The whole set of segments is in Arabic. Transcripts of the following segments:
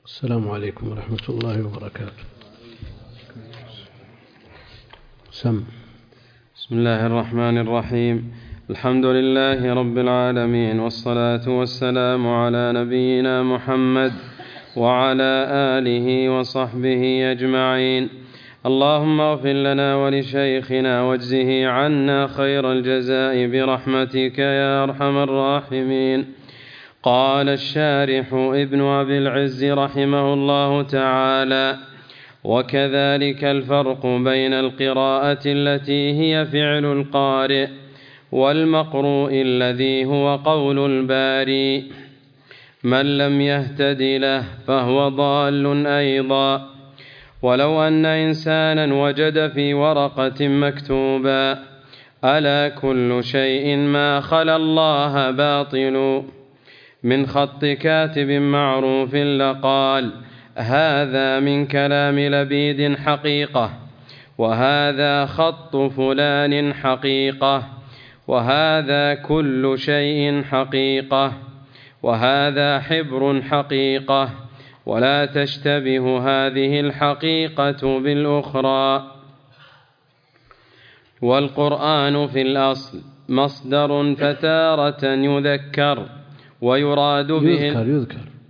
السلام عليكم ورحمة الله وبركاته. بسم الله الرحمن الرحيم. الحمد لله رب العالمين، والصلاة والسلام على نبينا محمد وعلى آله وصحبه أجمعين. اللهم اغفر لنا ولشيخنا واجزه عنا خير الجزاء برحمتك يا أرحم الراحمين. قال الشارح ابن أبي العز رحمه الله تعالى: وكذلك الفرق بين القراءة التي هي فعل القارئ والمقروء الذي هو قول الباري. من لم يهتد له فهو ضال أيضا. ولو أن إنسانا وجد في ورقة مكتوبا: ألا كل شيء ما خلا الله باطل، من خط كاتب معروف، لقال: هذا من كلام لبيد حقيقة، وهذا خط فلان حقيقة، وهذا كل شيء حقيقة، وهذا حبر حقيقة، ولا تشتبه هذه الحقيقة بالأخرى. والقرآن في الأصل مصدر فتارة يذكر ويراد به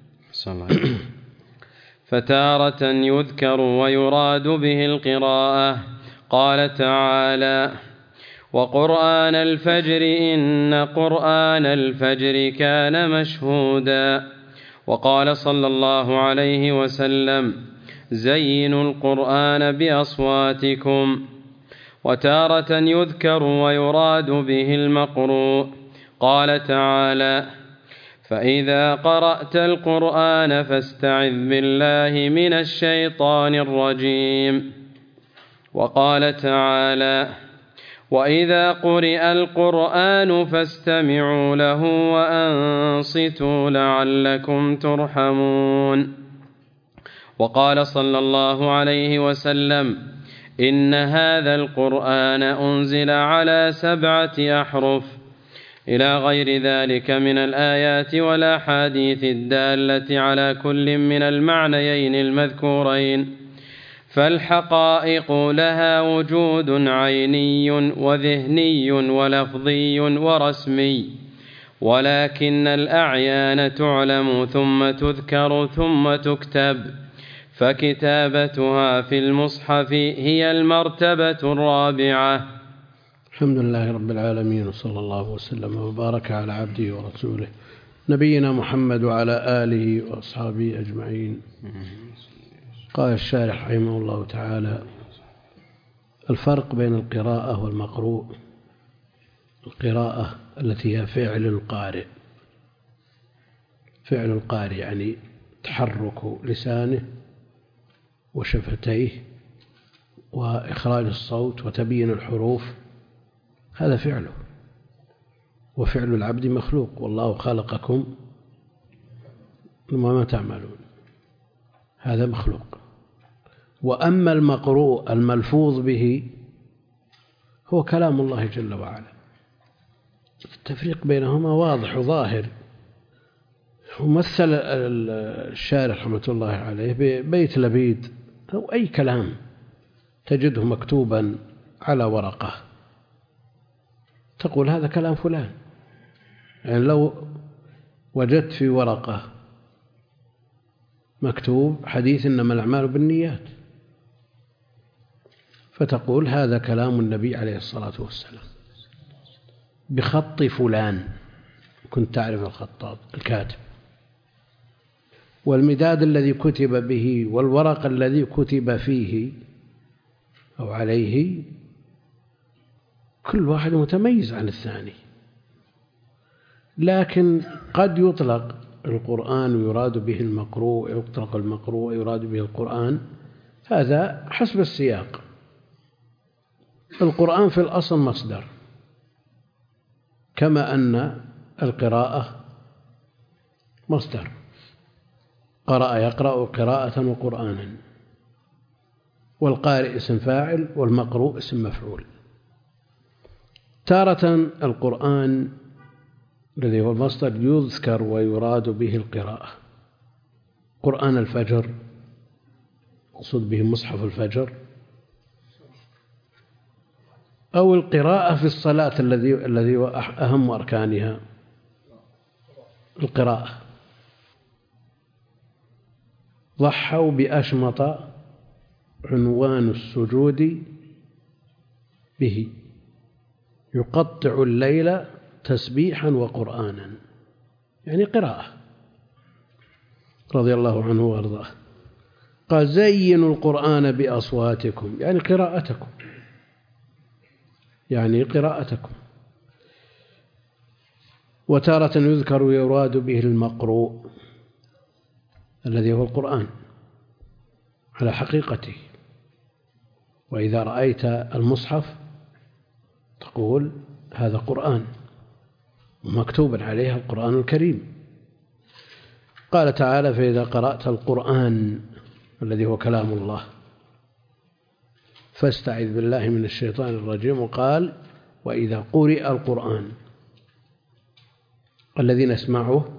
فتارة يذكر ويراد به القراءة. قال تعالى: وقرآن الفجر إن قرآن الفجر كان مشهودا. وقال صلى الله عليه وسلم: زينوا القرآن بأصواتكم. وتارة يذكر ويراد به المقروء. قال تعالى: فإذا قرأت القرآن فاستعذ بالله من الشيطان الرجيم. وقال تعالى: وإذا قرئ القرآن فاستمعوا له وأنصتوا لعلكم ترحمون. وقال صلى الله عليه وسلم: إن هذا القرآن أنزل على 7 أحرف، إلى غير ذلك من الآيات والأحاديث الدالة على كل من المعنيين المذكورين. فالحقائق لها وجود عيني وذهني ولفظي ورسمي، ولكن الأعيان تعلم ثم تذكر ثم تكتب، فكتابتها في المصحف هي المرتبة الرابعة. الحمد لله رب العالمين، وصلى الله وسلم وبارك على عبده ورسوله نبينا محمد وعلى آله وأصحابه أجمعين. قال الشارح رحمه الله تعالى: الفرق بين القراءة والمقروء. القراءة التي هي فعل القارئ، فعل القارئ يعني تحرك لسانه وشفتيه وإخراج الصوت وتبيين الحروف، هذا فعله. وفعل العبد مخلوق، والله خلقكم وما تعملون، هذا مخلوق. وأما المقروء الملفوظ به هو كلام الله جل وعلا. التفريق بينهما واضح وظاهر. ومثل الشارح رحمة الله عليه ببيت لبيد أو أي كلام تجده مكتوبا على ورقة، تقول هذا كلام فلان. يعني لو وجدت في ورقة مكتوب حديث إنما الأعمال بالنيات، فتقول هذا كلام النبي عليه الصلاة والسلام بخط فلان، كنت تعرف الخطاط الكاتب. والمداد الذي كتب به والورق الذي كتب فيه أو عليه كل واحد متميز عن الثاني. لكن قد يطلق القرآن ويراد به المقروء، يطلق المقروء ويراد به القرآن، هذا حسب السياق. القرآن في الأصل مصدر، كما أن القراءة مصدر، قرأ يقرأ قراءة وقرآنا. والقارئ اسم فاعل والمقروء اسم مفعول. تارة القرآن الذي هو المصدر يذكر ويراد به القراءة، قرآن الفجر مقصود به مصحف الفجر، أو القراءة في الصلاة الذي هو أهم أركانها القراءة. ضحوا بأشمط عنوان السجود به، يقطع الليل تسبيحا وقرآنا، يعني قراءة، رضي الله عنه وارضاه. قال زينوا القرآن بأصواتكم، يعني قراءتكم، يعني قراءتكم. وتارة يذكر ويراد به المقروء الذي هو القرآن على حقيقته. وإذا رأيت المصحف تقول هذا قرآن ومكتوب عليه القرآن الكريم. قال تعالى فإذا قرأت القرآن الذي هو كلام الله فاستعذ بالله من الشيطان الرجيم. وقال وإذا قرئ القرآن، الذين اسمعوه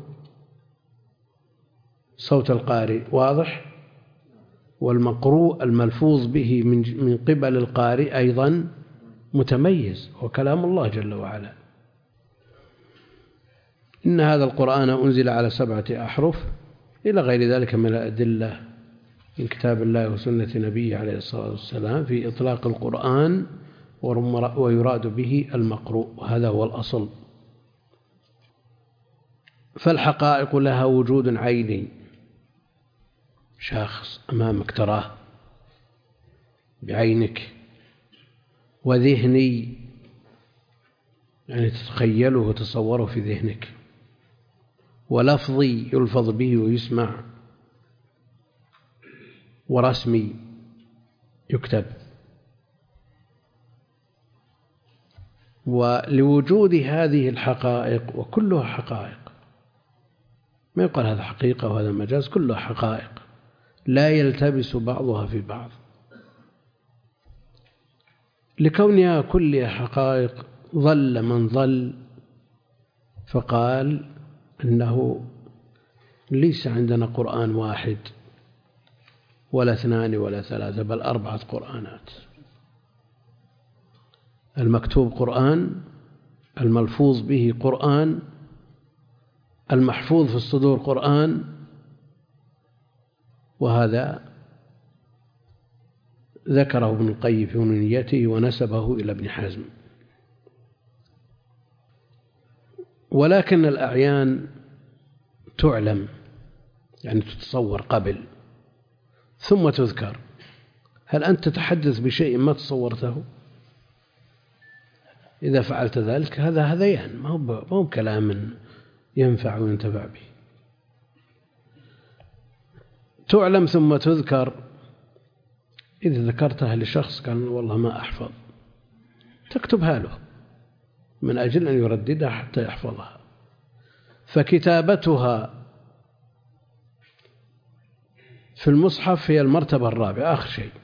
صوت القارئ واضح، والمقروء الملفوظ به من قبل القارئ أيضا متميز، وكلام الله جل وعلا. إن هذا القرآن أنزل على 7 أحرف إلى غير ذلك من الأدلة من كتاب الله وسنة نبيه عليه الصلاة والسلام في إطلاق القرآن، ويراد به المقروء، وهذا هو الأصل. فالحقائق لها وجود عيني، شخص أمامك تراه بعينك، وذهني يعني تتخيله وتصوره في ذهنك، ولفظي يلفظ به ويسمع، ورسمي يكتب. ولوجود هذه الحقائق، وكلها حقائق، ما يقال هذا حقيقة وهذا مجاز، كلها حقائق لا يلتبس بعضها في بعض. لكونها كلها حقائق ظل من ظل فقال إنه ليس عندنا قرآن واحد ولا 2 ولا 3 بل 4 قرآنات. المكتوب قرآن، الملفوظ به قرآن، المحفوظ في الصدور قرآن. وهذا ذكره ابن القيم في نونيته ونسبه إلى ابن حزم. ولكن الأعيان تعلم، يعني تتصور قبل ثم تذكر. هل أنت تتحدث بشيء ما تصورته؟ إذا فعلت ذلك هذا هذيان، ما هو كلام ينفع وينتفع به. تعلم ثم تذكر. إذا ذكرتها لشخص كان والله ما أحفظ، تكتبها له من أجل أن يرددها حتى يحفظها. فكتابتها في المصحف هي المرتبة الرابعة آخر شيء،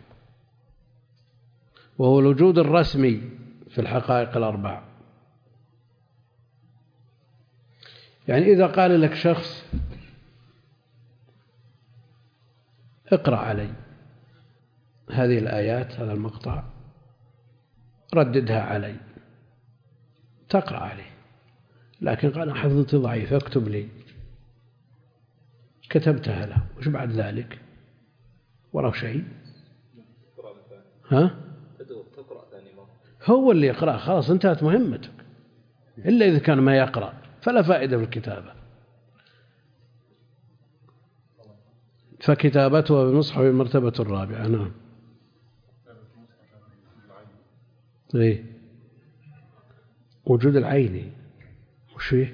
وهو الوجود الرسمي في الحقائق الأربع. يعني إذا قال لك شخص اقرأ علي هذه الآيات، هذا المقطع، رددها علي، تقرأ عليه، لكن قال حفظتي ضعيف اكتب لي، كتبتها له، وش بعد ذلك؟ وراه شيء؟ ها؟ هو اللي يقرأ، خلاص انتهت مهمتك. إلا إذا كان ما يقرأ فلا فائدة في الكتابة. فكتابتها بالمصحف المرتبة الرابعة. نعم. إيه؟ وجود العين وش فيه؟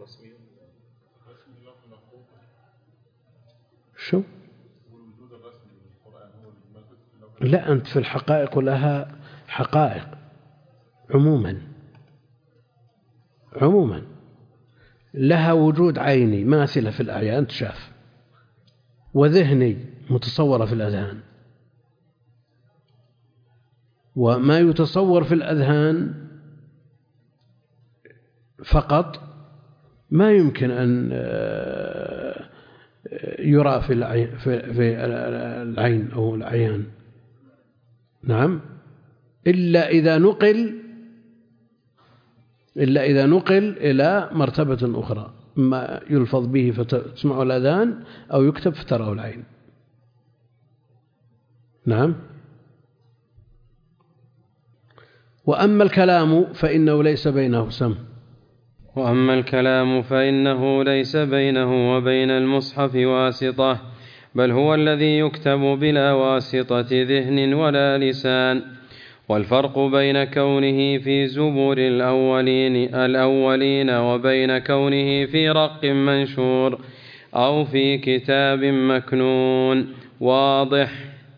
شو؟ لا، أنت في الحقائق لها حقائق عموما لها وجود عيني ماثلة في الأعيان تشاف، وذهني متصورة في الأذهان. وما يتصور في الأذهان فقط ما يمكن أن يرى في العين أو العيان. نعم، إلا إذا نقل إلى مرتبة أخرى، ما يلفظ به فتسمع الأذان أو يكتب فتراه العين. نعم. وأما الكلام فإنه ليس بينه سم. وأما الكلام فإنه ليس بينه وبين المصحف واسطة، بل هو الذي يكتب بلا واسطة ذهن ولا لسان. والفرق بين كونه في زبور الأولين وبين كونه في رق منشور أو في كتاب مكنون واضح.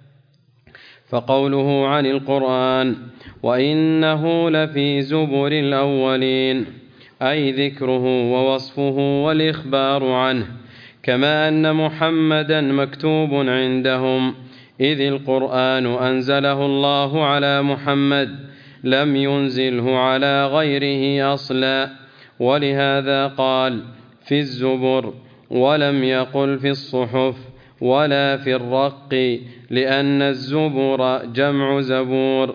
فقوله عن القرآن وإنه لفي زبر الأولين أي ذكره ووصفه والإخبار عنه، كما أن محمدا مكتوب عندهم، إذ القرآن أنزله الله على محمد لم ينزله على غيره أصلا، ولهذا قال في الزبر ولم يقل في الصحف ولا في الرق، لأن الزبر جمع زبور،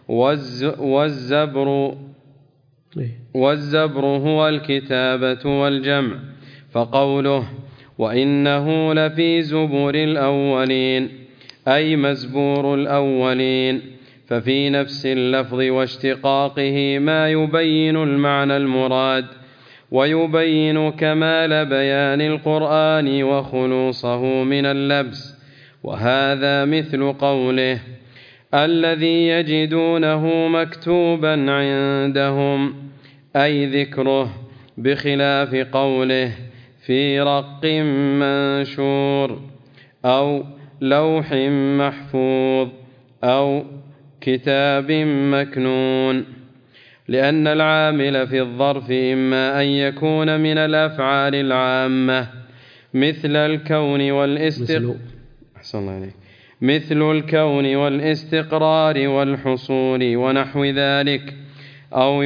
والزبر هو الكتابة والجمع. فقوله وإنه لفي زبور الأولين أي مزبور الأولين، ففي نفس اللفظ واشتقاقه ما يبين المعنى المراد، ويبين كمال بيان القرآن وخلوصه من اللبس. وهذا مثل قوله الذي يجدونه مكتوبا عندهم أي ذكره، بخلاف قوله في رق منشور أو لوح محفوظ أو كتاب مكنون، لأن العامل في الظرف إما أن يكون من الأفعال العامة مثل الكون والاستقرار والحصول ونحو ذلك، أو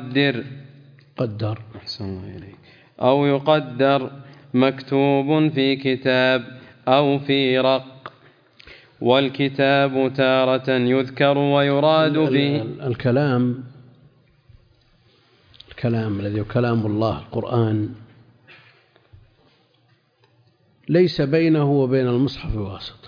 يقدر مكتوب في كتاب أو في رق. والكتاب تارة يذكر ويراد به الكلام الذي هو كلام الله القرآن، ليس بينه وبين المصحف واسطة،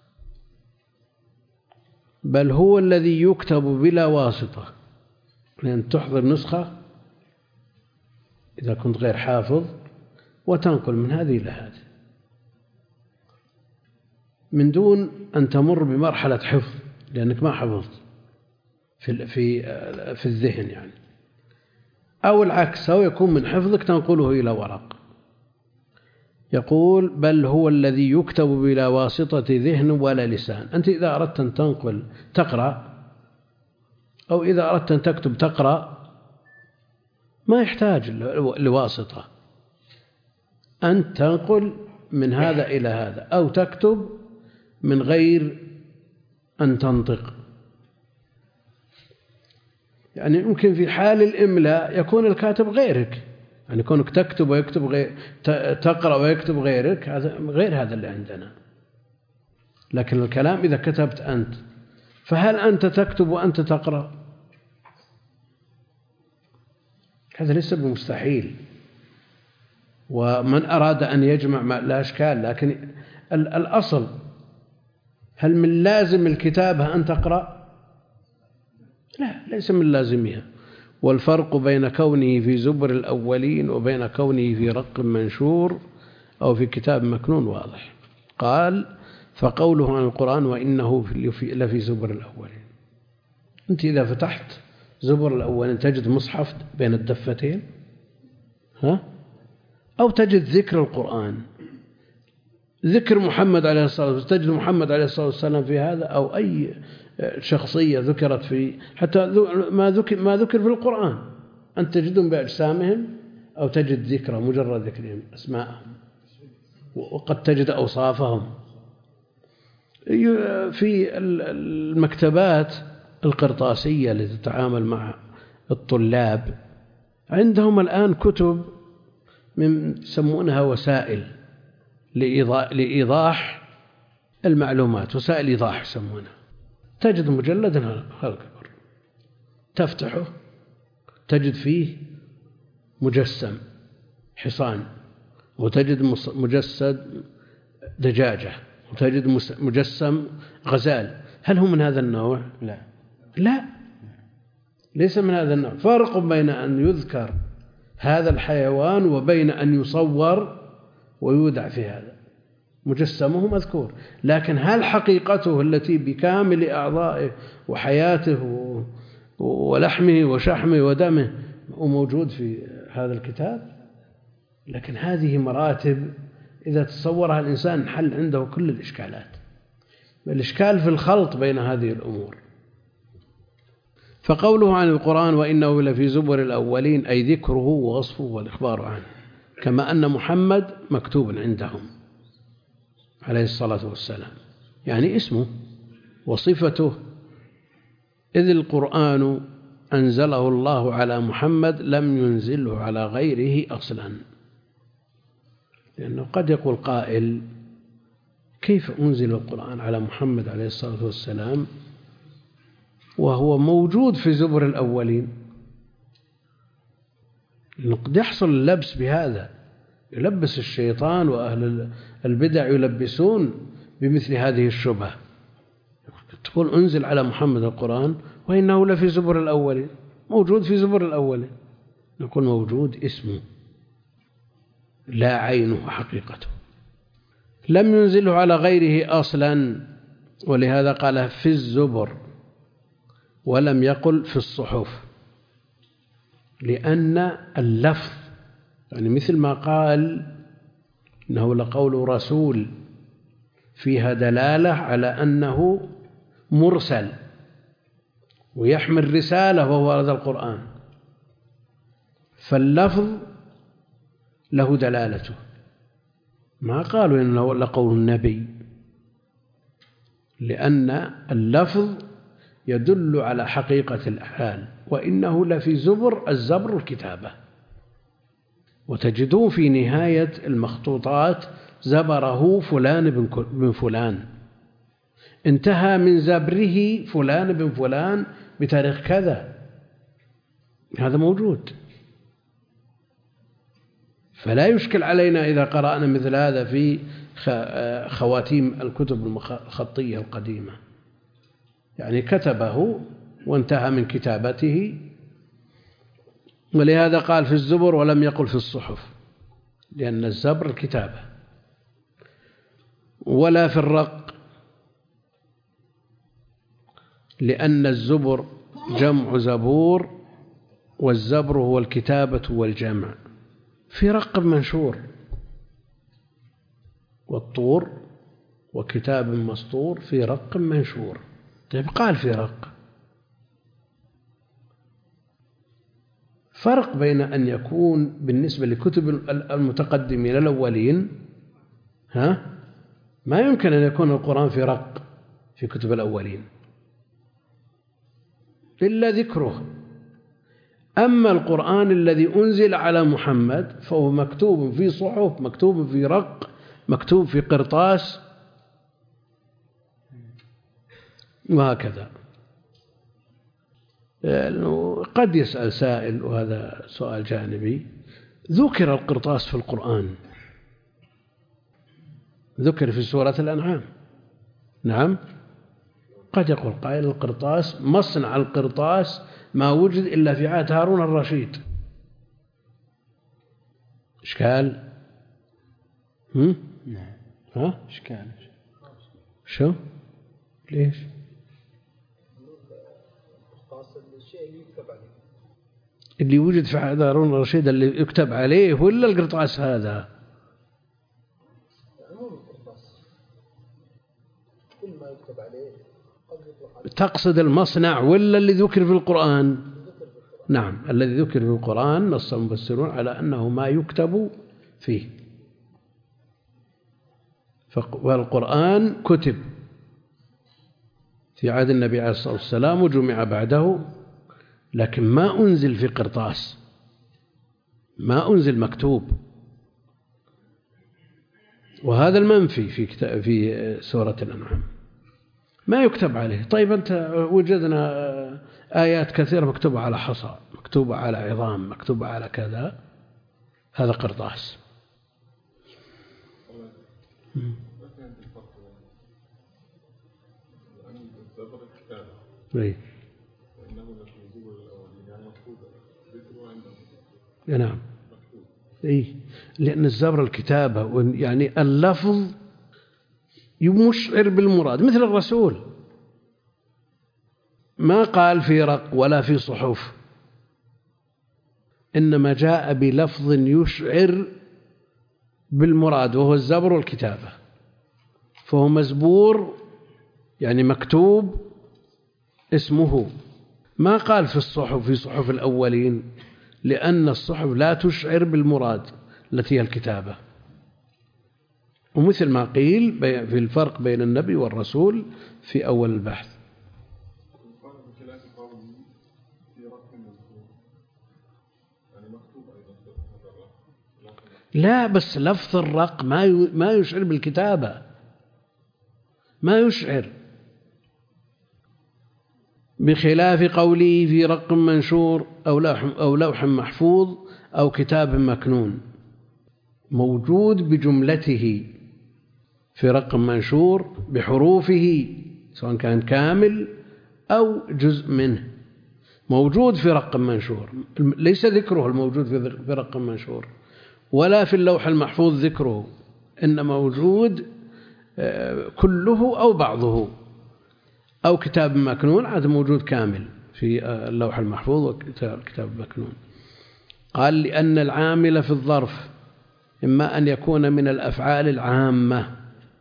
بل هو الذي يكتب بلا واسطة، لأن تحضر نسخة إذا كنت غير حافظ وتنقل من هذه إلى هذه من دون أن تمر بمرحلة حفظ، لأنك ما حفظت في الذهن يعني، أو العكس، أو يكون من حفظك تنقله إلى ورق. يقول بل هو الذي يكتب بلا واسطة ذهن ولا لسان. أنت إذا أردت أن تنقل تقرأ، أو إذا أردت أن تكتب تقرأ، ما يحتاج لواسطة، أنت تنقل من هذا إلى هذا، أو تكتب من غير أن تنطق. يعني يمكن في حال الإملاء يكون الكاتب غيرك، يعني كونك تكتب ويكتب تقرأ ويكتب غيرك، هذا غير هذا اللي عندنا. لكن الكلام إذا كتبت أنت، فهل أنت تكتب وأنت تقرأ؟ هذا ليس بمستحيل. ومن أراد أن يجمع لا إشكال، لكن الأصل هل من لازم الكتابة أن تقرأ؟ لا، ليس من لازمها. والفرق بين كونه في زبر الأولين وبين كونه في رق منشور أو في كتاب مكنون واضح. قال فقوله عن القرآن وإنه لفي زبر الأولين. أنت إذا فتحت زبر الأولين تجد مصحف بين الدفتين، أو تجد ذكر القرآن، ذكر محمد عليه الصلاة والسلام، تجد محمد عليه الصلاة والسلام في هذا، أو أي شخصية ذكرت في، حتى ما ذكر في القرآن أن تجدهم بأجسامهم، أو تجد ذكر مجرد ذكرهم أسماءهم، وقد تجد أوصافهم. في المكتبات القرطاسية التي تتعامل مع الطلاب عندهم الآن كتب يسمونها وسائل لإيضاح المعلومات، وسائل إيضاح يسمونها. تجد مجلدا هالكبر تفتحه تجد فيه مجسم حصان، وتجد مجسد دجاجة، وتجد مجسم غزال. هل هو من هذا النوع؟ لا، ليس من هذا النوع. فرق بين أن يذكر هذا الحيوان وبين أن يصور ويودع في هذا. مجسمه مذكور، لكن هل حقيقته التي بكامل أعضائه وحياته ولحمه وشحمه ودمه وموجود في هذا الكتاب؟ لكن هذه مراتب إذا تصورها الإنسان حل عنده كل الإشكالات. الإشكال في الخلط بين هذه الأمور. فقوله عن القرآن وإنه لفي زبر الأولين أي ذكره ووصفه والإخبار عنه، كما أن محمد مكتوب عندهم عليه الصلاة والسلام، يعني اسمه وصفته، إذ القرآن أنزله الله على محمد لم ينزله على غيره أصلا. لأنه قد يقول قائل كيف أنزل القرآن على محمد عليه الصلاة والسلام وهو موجود في زبر الأولين؟ قد يحصل اللبس بهذا، يلبس الشيطان وأهل البدع يلبسون بمثل هذه الشبهة. تقول أنزل على محمد القرآن وإنه لفي زبر الأولين، موجود في زبر الأولين. نقول موجود اسمه لا عينه حقيقته. لم ينزله على غيره أصلا، ولهذا قال في الزبر ولم يقل في الصحف، لأن اللفظ يعني مثل ما قال إنه لقول رسول فيها دلالة على أنه مرسل ويحمل رسالة وهو هذا القرآن، فاللفظ له دلالته. ما قالوا إنه لقول النبي، لأن اللفظ يدل على حقيقة الحال. وإنه لفي زبر، الزبر الكتابة، وتجدون في نهاية المخطوطات زبره فلان بن فلان، انتهى من زبره فلان بن فلان بتاريخ كذا. هذا موجود. فلا يشكل علينا إذا قرأنا مثل هذا في خواتيم الكتب الخطية القديمة، يعني كتبه وانتهى من كتابته. ولهذا قال في الزبر ولم يقل في الصحف، لأن الزبر الكتابة. ولا في الرق، لأن الزبر جمع زبور، والزبر هو الكتابة والجمع. في رق منشور، والطور وكتاب مسطور في رق منشور. طيب قال في رق. فرق بين أن يكون بالنسبة لكتب المتقدمين الأولين ما يمكن أن يكون القرآن في رق في كتب الأولين إلا ذكره. أما القرآن الذي أنزل على محمد فهو مكتوب في صحف، مكتوب في رق، مكتوب في قرطاس، وهكذا. قد يسأل سائل، وهذا سؤال جانبي، ذكر القرطاس في القرآن، ذكر في سورة الأنعام، نعم. قد يقول قائل القرطاس، مصنع القرطاس ما وجد إلا في عهد هارون الرشيد. إشكال؟ نعم. إشكال. شو؟ ليش؟ اللي وجد في عهد هارون الرشيد اللي يكتب عليه ولا القرطاس هذا؟ تقصد المصنع ولا اللي ذكر في القرآن؟ نعم، الذي ذكر في القرآن نص المفسرون على أنه ما يكتب فيه. والقرآن كتب في عهد النبي عليه الصلاة والسلام وجمع بعده، لكن ما أنزل في قرطاس، ما أنزل مكتوب. وهذا المنفي في سورة الأنعام، ما يكتب عليه. طيب أنت وجدنا آيات كثيرة مكتوبة على حصى، مكتوبة على عظام، مكتوبة على كذا، هذا قرطاس. نعم، لأن الزبر الكتابة، يعني اللفظ يشعر بالمراد، مثل الرسول ما قال في رق ولا في صحف، إنما جاء بلفظ يشعر بالمراد وهو الزبر والكتابة، فهو مزبور يعني مكتوب اسمه. ما قال في الصحف، في صحف الأولين، لأن الصحف لا تشعر بالمراد التي هي الكتابة. ومثل ما قيل في الفرق بين النبي والرسول في أول البحث. لا، بس لفظ الرق ما يشعر بالكتابة، ما يشعر، بخلاف قوله في رق منشور أو لوح محفوظ أو كتاب مكنون، موجود بجملته في رق منشور بحروفه سواء كان كامل أو جزء منه، موجود في رق منشور، ليس ذكره الموجود في رق منشور ولا في اللوح المحفوظ ذكره، إنما موجود كله أو بعضه، أو كتاب مكنون عاد موجود كامل في اللوح المحفوظ وكتاب مكنون. قال لأن العامل في الظرف إما أن يكون من الأفعال العامة،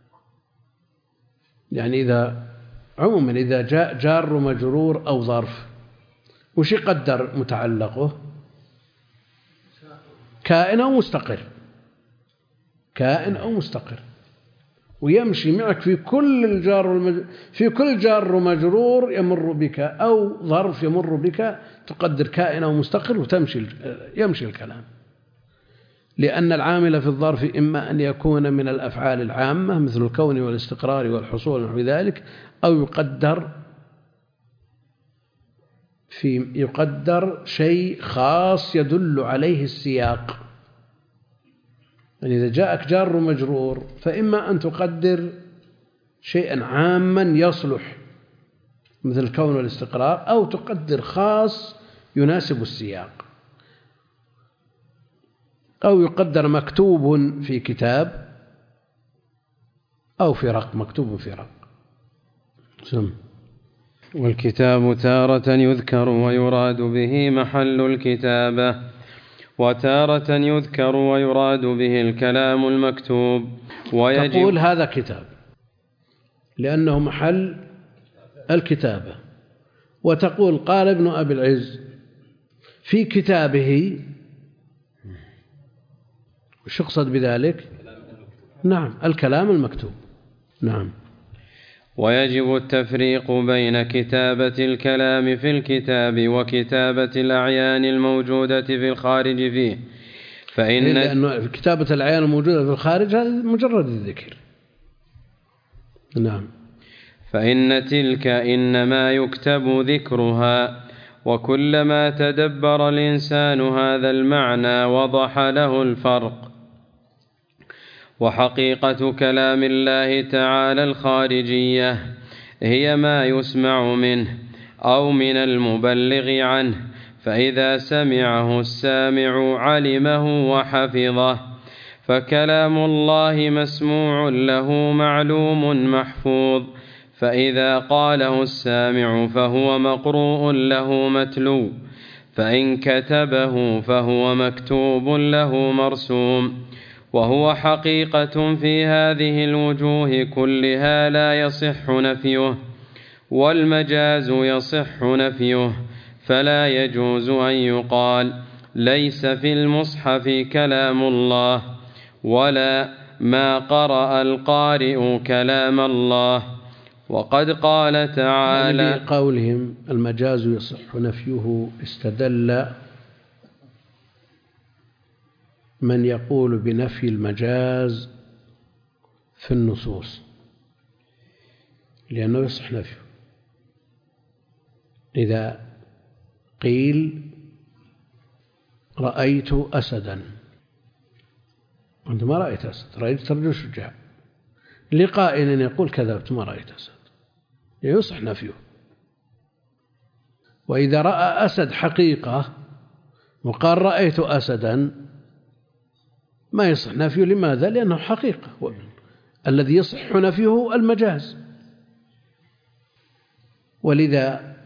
يعني عموما إذا جاء جار ومجرور أو ظرف، وش يقدر متعلقه؟ كائن أو مستقر، كائن أو مستقر، ويمشي معك في كل في كل جار ومجرور يمر بك أو ظرف يمر بك، تقدر كائن أو مستقر يمشي الكلام. لأن العامل في الظرف إما أن يكون من الأفعال العامة مثل الكون والاستقرار والحصول ونحو ذلك، أو يقدر شيء خاص يدل عليه السياق. يعني إذا جاءك جار ومجرور فإما أن تقدر شيئا عاما يصلح مثل الكون والاستقرار، أو تقدر خاص يناسب السياق، أو يقدر مكتوب في كتاب أو في رق، مكتوب في رق. والكتاب تارة يذكر ويراد به محل الكتابة، وتارة يذكر ويراد به الكلام المكتوب. تقول هذا كتاب لأنه محل الكتابة، وتقول قال ابن أبي العز في كتابه، وش يقصد بذلك؟ نعم، الكلام المكتوب. نعم. ويجب التفريق بين كتابة الكلام في الكتاب وكتابة الأعيان الموجودة في الخارج فيه، لأن كتابة الأعيان الموجودة في الخارج هذا مجرد الذكر. نعم. فإن تلك إنما يكتب ذكرها، وكلما تدبر الإنسان هذا المعنى وضح له الفرق. وحقيقة كلام الله تعالى الخارجية هي ما يسمع منه أو من المبلغ عنه، فإذا سمعه السامع علمه وحفظه، فكلام الله مسموع له معلوم محفوظ، فإذا قاله السامع فهو مقروء له متلو، فإن كتبه فهو مكتوب له مرسوم. وهو حقيقة في هذه الوجوه كلها لا يصح نفيه، والمجاز يصح نفيه، فلا يجوز أن يقال ليس في المصحف كلام الله، ولا ما قرأ القارئ كلام الله. وقد قال تعالى يعني بقولهم المجاز يصح نفيه استدل من يقول بنفي المجاز في النصوص لأنه يصح نفيه. إذا قيل رأيت أسدا، أنت ما رأيت أسد، رأيت رجل شجاع، لقائل يقول كذبت ما رأيت أسد، يصح نفيه. وإذا رأى أسد حقيقة وقال رأيت أسدا ما يصح نفيه. لماذا؟ لأنه حقيقة، الذي يصح نفيه المجاز. ولذا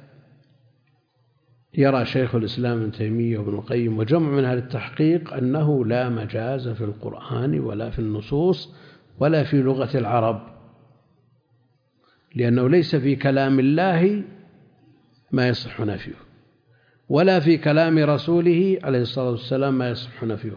يرى شيخ الإسلام ابن تيمية وابن القيم وجمع من أهل التحقيق أنه لا مجاز في القرآن ولا في النصوص ولا في لغة العرب، لأنه ليس في كلام الله ما يصح نفيه، ولا في كلام رسوله عليه الصلاة والسلام ما يصح نفيه.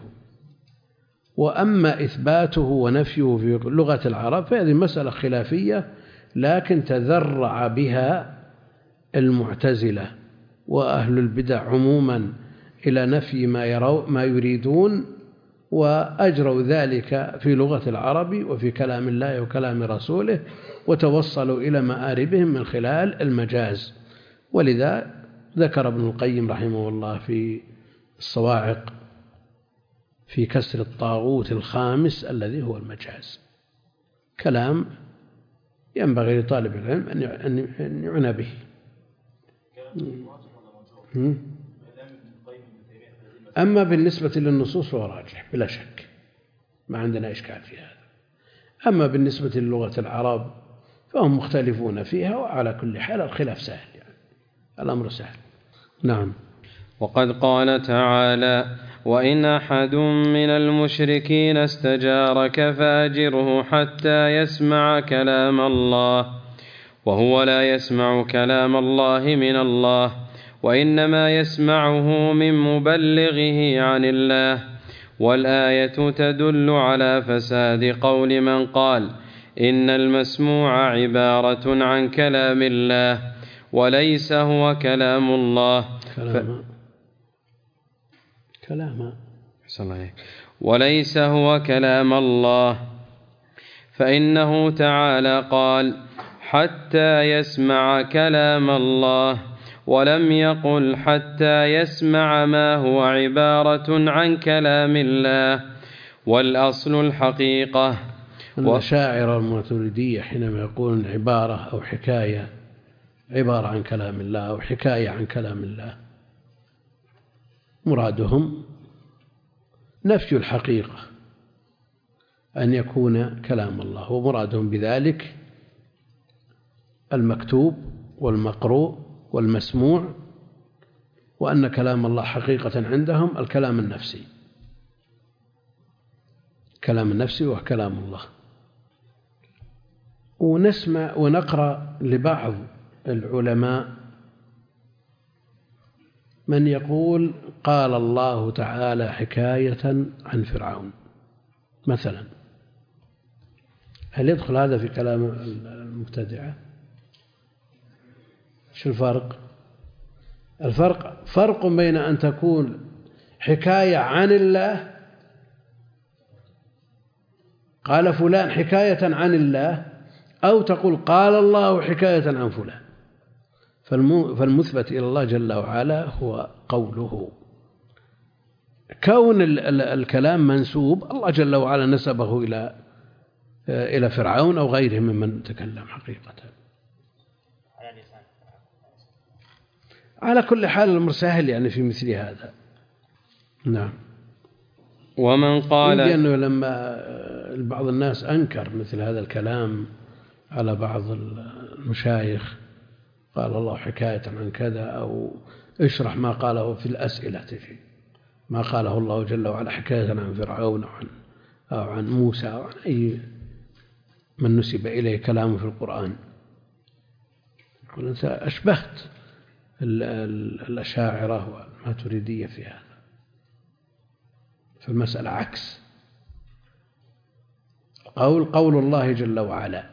وأما إثباته ونفيه في لغة العرب فهذه مسألة خلافية، لكن تذرع بها المعتزلة وأهل البدع عموما إلى نفي ما يريدون، وأجروا ذلك في لغة العرب وفي كلام الله وكلام رسوله، وتوصلوا إلى مآربهم من خلال المجاز. ولذا ذكر ابن القيم رحمه الله في الصواعق في كسر الطاغوت الخامس الذي هو المجاز. كلام ينبغي لطالب العلم أن يعنى به. أما بالنسبة للنصوص فهو راجح بلا شك، ما عندنا إشكال في هذا. أما بالنسبة للغة العرب فهم مختلفون فيها، وعلى كل حال الخلاف سهل، يعني الأمر سهل. نعم. وقد قال تعالى: وإن أحد من المشركين استجارك فأجره حتى يسمع كلام الله، وهو لا يسمع كلام الله من الله، وإنما يسمعه من مبلغه عن الله. والآية تدل على فساد قول من قال إن المسموع عبارة عن كلام الله وليس هو كلام الله وليس هو كلام الله، فإنه تعالى قال حتى يسمع كلام الله، ولم يقل حتى يسمع ما هو عبارة عن كلام الله. والأصل الحقيقة. الأشاعرة الماتريدية حينما يقولون عبارة أو حكاية، عبارة عن كلام الله أو حكاية عن كلام الله، مرادهم نفي الحقيقة أن يكون كلام الله، ومرادهم بذلك المكتوب والمقروء والمسموع، وأن كلام الله حقيقة عندهم الكلام النفسي، كلام النفسي وهو كلام الله. ونسمع ونقرأ لبعض العلماء من يقول قال الله تعالى حكاية عن فرعون مثلا. هل يدخل هذا في كلام المبتدعة؟ شو الفرق؟ فرق بين أن تكون حكاية عن الله، قال فلان حكاية عن الله، أو تقول قال الله حكاية عن فلان. فالمثبت إلى الله جل وعلا هو قوله. كون الكلام منسوب، الله جل وعلا نسبه إلى فرعون أو غيره ممن تكلم حقيقة. على كل حال الأمر سهل يعني في مثل هذا. نعم. ومن قال لأنه لما بعض الناس أنكر مثل هذا الكلام على بعض المشايخ، قال الله حكاية عن كذا، أو اشرح ما قاله في الأسئلة، ما قاله الله جل وعلا حكاية عن فرعون أو عن موسى أو عن أي من نسب إليه كلامه في القرآن. يقول أنت أشبهت الأشاعرة والماتريدية في هذا، فالمسألة عكس. قول الله جل وعلا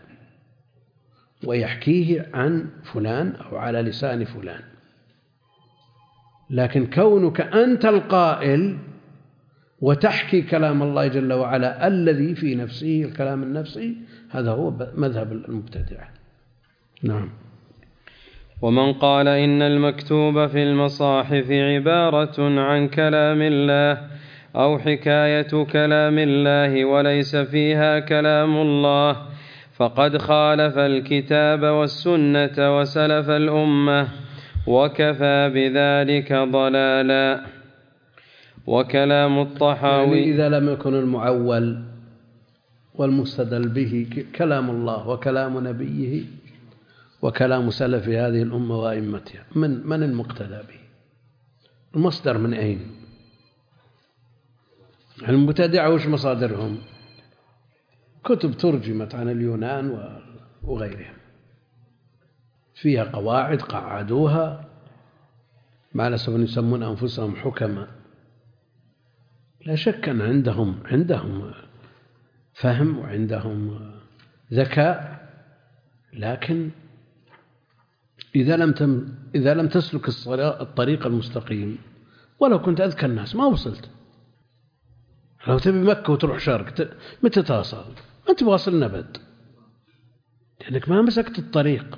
ويحكيه عن فلان أو على لسان فلان، لكن كونك أنت القائل وتحكي كلام الله جل وعلا الذي في نفسه الكلام النفسي، هذا هو مذهب المبتدعة. نعم. ومن قال إن المكتوب في المصاحف عبارة عن كلام الله أو حكاية كلام الله وليس فيها كلام الله فقد خالف الكتاب والسنة وسلف الأمة، وكفى بذلك ضلالا. وكلام الطحاوي يعني إذا لم يكن المعول والمستدل به كلام الله وكلام نبيه وكلام سلف هذه الأمة وأئمتها، من المقتدى به؟ المصدر من أين؟ المبتدعة وش مصادرهم؟ كتب ترجمت عن اليونان وغيرهم، فيها قواعد قعدوها، مع الأسف يسمون أنفسهم حكماء. لا شك أن عندهم فهم وعندهم ذكاء، لكن إذا لم تسلك الطريق المستقيم، ولو كنت أذكى الناس ما وصلت. لو تبي مكة وتروح شرق متى تصل؟ أنت واصل نبد، لأنك ما مسكت الطريق.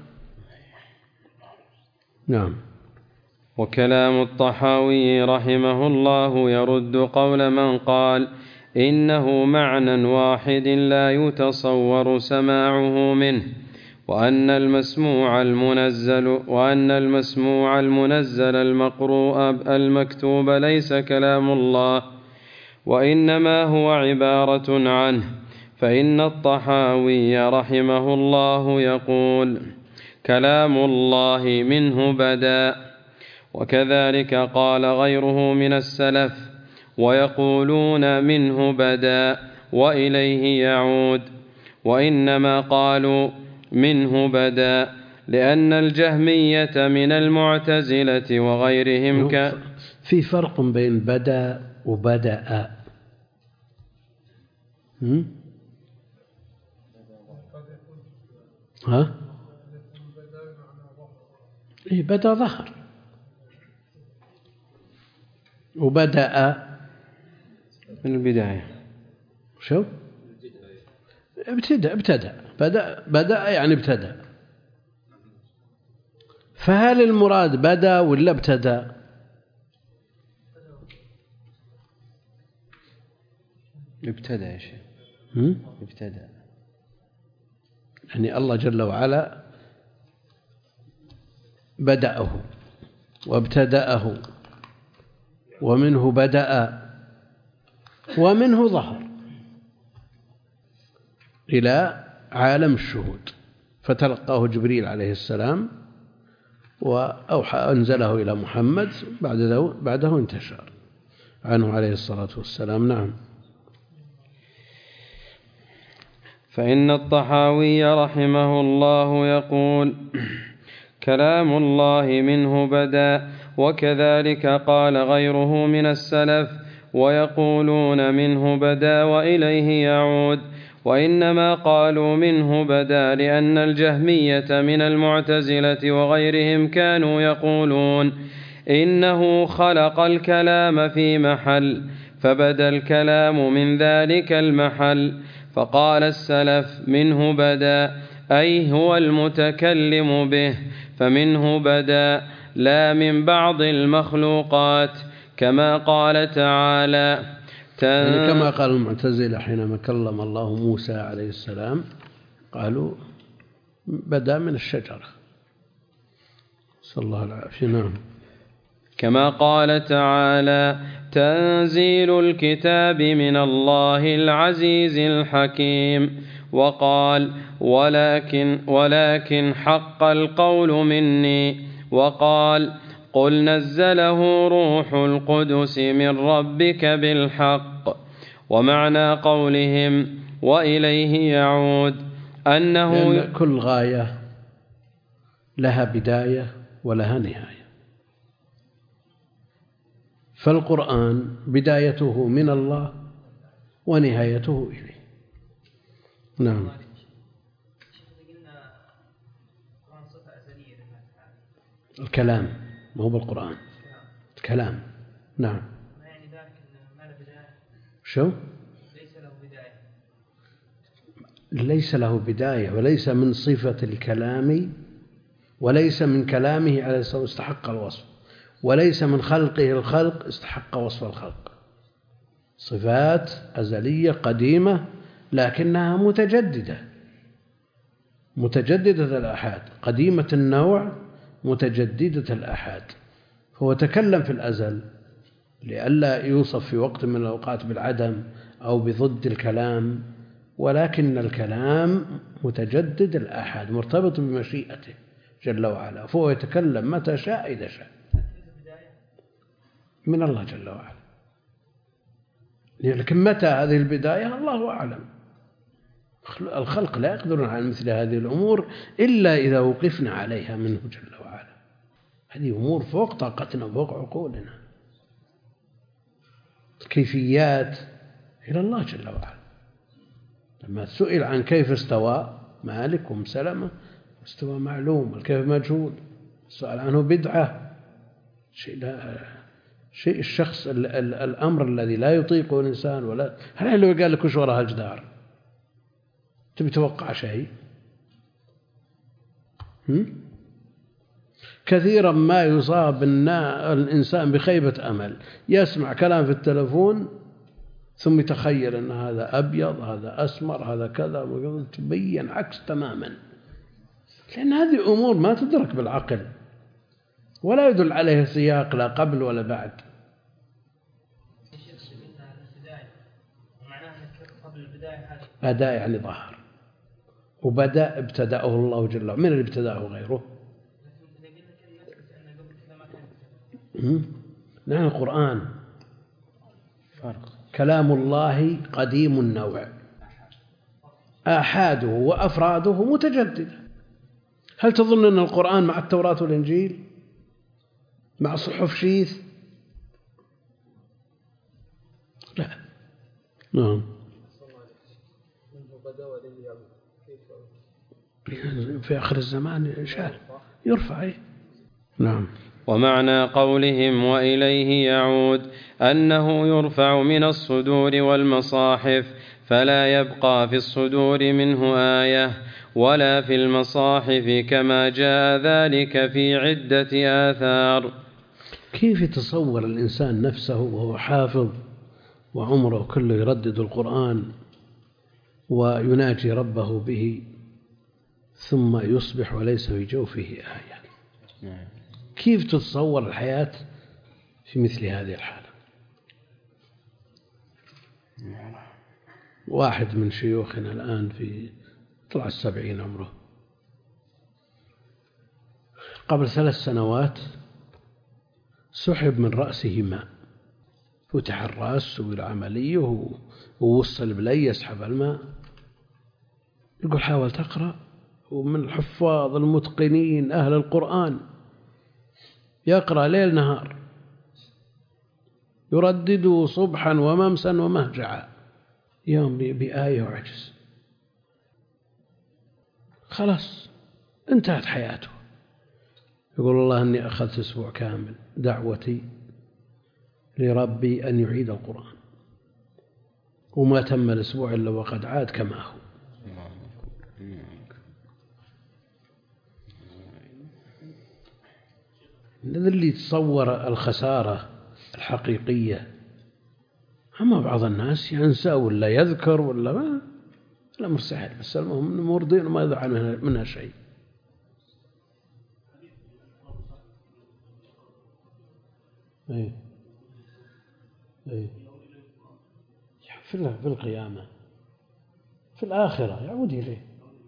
نعم. وكلام الطحاوي رحمه الله يرد قول من قال إنه معنى واحد لا يتصور سماعه منه، وأن المسموع المنزل المقروء المكتوب ليس كلام الله وإنما هو عبارة عنه، فإن الطحاوي رحمه الله يقول كلام الله منه بدأ، وكذلك قال غيره من السلف، ويقولون منه بدأ وإليه يعود، وإنما قالوا منه بدأ لأن الجهمية من المعتزلة وغيرهم في فرق بين بدأ وبدأ. ها؟ إيه، بدأ ظهر، وبدأ من البداية. شو؟ ابتدأ بدأ يعني ابتدأ. فهل المراد بدأ ولا ابتدأ؟ ابتدأ يا شيخ. ابتدأ يعني الله جل وعلا بدأه وابتدأه، ومنه بدأ ومنه ظهر إلى عالم الشهود، فتلقاه جبريل عليه السلام وأوحى أنزله إلى محمد، بعده انتشر عنه عليه الصلاة والسلام. نعم. فإن الطحاوي رحمه الله يقول كلام الله منه بدأ، وكذلك قال غيره من السلف، ويقولون منه بدأ وإليه يعود، وإنما قالوا منه بدأ لأن الجهمية من المعتزلة وغيرهم كانوا يقولون إنه خلق الكلام في محل فبدا الكلام من ذلك المحل، فقال السلف منه بدأ أي هو المتكلم به، فمنه بدأ لا من بعض المخلوقات، كما قال تعالى يعني كما قال المعتزلة حينما كلم الله موسى عليه السلام قالوا بدأ من الشجرة، صلى الله العافية. نعم. كما قال تعالى تنزيل الكتاب من الله العزيز الحكيم، وقال ولكن حق القول مني، وقال قل نزله روح القدس من ربك بالحق. ومعنى قولهم وإليه يعود أنه لأن كل غاية لها بداية ولها نهاية، فالقرآن بدايته من الله ونهايته إليه. نعم. الكلام ما هو بالقرآن، الكلام. نعم. شو؟ ليس له بداية، وليس من صفة الكلام، وليس من كلامه على الصواب استحق الوصف، وليس من خلقه الخلق استحق وصف الخلق. صفات أزلية قديمة لكنها متجددة الآحاد، قديمة النوع متجددة الآحاد. فهو تكلم في الأزل لئلا يوصف في وقت من الأوقات بالعدم أو بضد الكلام، ولكن الكلام متجدد الآحاد مرتبط بمشيئته جل وعلا، فهو يتكلم متى شاء إذا شاء من الله جل وعلا. لكن متى هذه البداية الله أعلم. الخلق لا يقدرون على مثل هذه الأمور إلا إذا وقفنا عليها منه جل وعلا. هذه أمور فوق طاقتنا وفوق عقولنا، كيفيات إلى الله جل وعلا. لما سئل عن كيف استوى مالك ومسلمة، استوى معلوم، الكيف مجهول، السؤال عنه بدعة، شيء الشخص الأمر الذي لا يطيقه الإنسان. ولا هل لو قال لك وش وراء الجدار تبي توقع شيء؟ كثيرا ما يصاب الإنسان بخيبة أمل، يسمع كلام في التلفون ثم يتخيل أن هذا أبيض، هذا أسمر، هذا كذا، تبين عكس تماما، لأن هذه أمور ما تدرك بالعقل ولا يدل عليه سياق لا قبل ولا بعد. بدأ يعني ظهر، وبدأ ابتدأه الله جل وعلا. من اللي ابتدأه غيره؟ نحن القرآن كلام الله قديم النوع، آحاده وأفراده متجددة. هل تظن أن القرآن مع التوراة والإنجيل مع صحف شيث؟ لا. نعم. في آخر الزمان يرفع. نعم. ومعنى قولهم وإليه يعود أنه يرفع من الصدور والمصاحف، فلا يبقى في الصدور منه آية ولا في المصاحف، كما جاء ذلك في عدة آثار. كيف يتصور الإنسان نفسه وهو حافظ وعمره كله يردد القرآن ويناجي ربه به، ثم يصبح وليس في جوفه آية؟ كيف تتصور الحياة في مثل هذه الحالة؟ واحد من شيوخنا الآن في طلع 70 عمره، قبل 3 سنوات سحب من رأسه ماء، فتح الرأس، سوي العملية ووصل بلي يسحب الماء. يقول حاول تقرأ، ومن الحفاظ المتقنين أهل القرآن، يقرأ ليل نهار، يردد صبحا وممسا ومهجعا، يوم بآية وعجز، خلاص انتهت حياته. يقول الله أني أخذت أسبوع كامل دعوتي لربي أن يعيد القرآن، وما تم الأسبوع إلا وقد عاد كما هو. اللي يتصور الخسارة الحقيقية. أما بعض الناس ينسى ولا يذكر ولا ما، الأمر سهل، بس المهم مرضين وما يضع منها شيء. أي في القيامة، في الآخرة يعود إليه.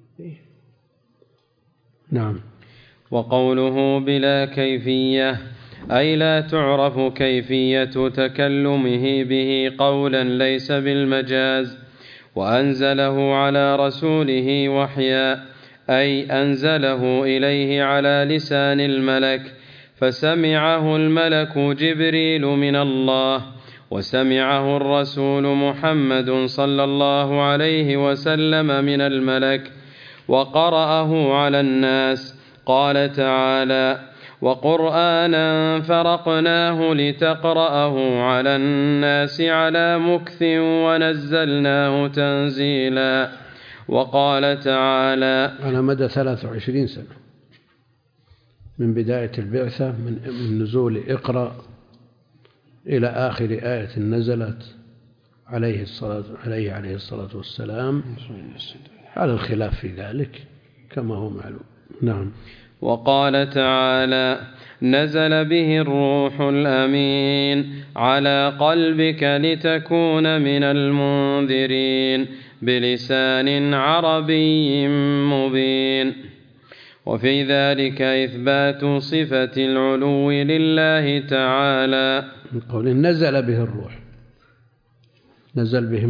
نعم. وقوله بلا كيفية أي لا تعرف كيفية تكلمه به قولا ليس بالمجاز. وأنزله على رسوله وحيا أي أنزله إليه على لسان الملك، فسمعه الملك جبريل من الله، وسمعه الرسول محمد صلى الله عليه وسلم من الملك، وقرأه على الناس. قال تعالى: وقرآنا فرقناه لتقرأه على الناس على مكث ونزلناه تنزيلا. وقال تعالى على مدى 23 سنة من بداية البعثة، من نزول اقرأ إلى آخر آية نزلت عليه الصلاة والسلام، على الخلاف في ذلك كما هو معلوم. نعم. وقال تعالى: نزل به الروح الأمين على قلبك لتكون من المنذرين بلسان عربي مبين. وفي ذلك إثبات صفة العلو لله تعالى. من قول نزل به الروح، نزل به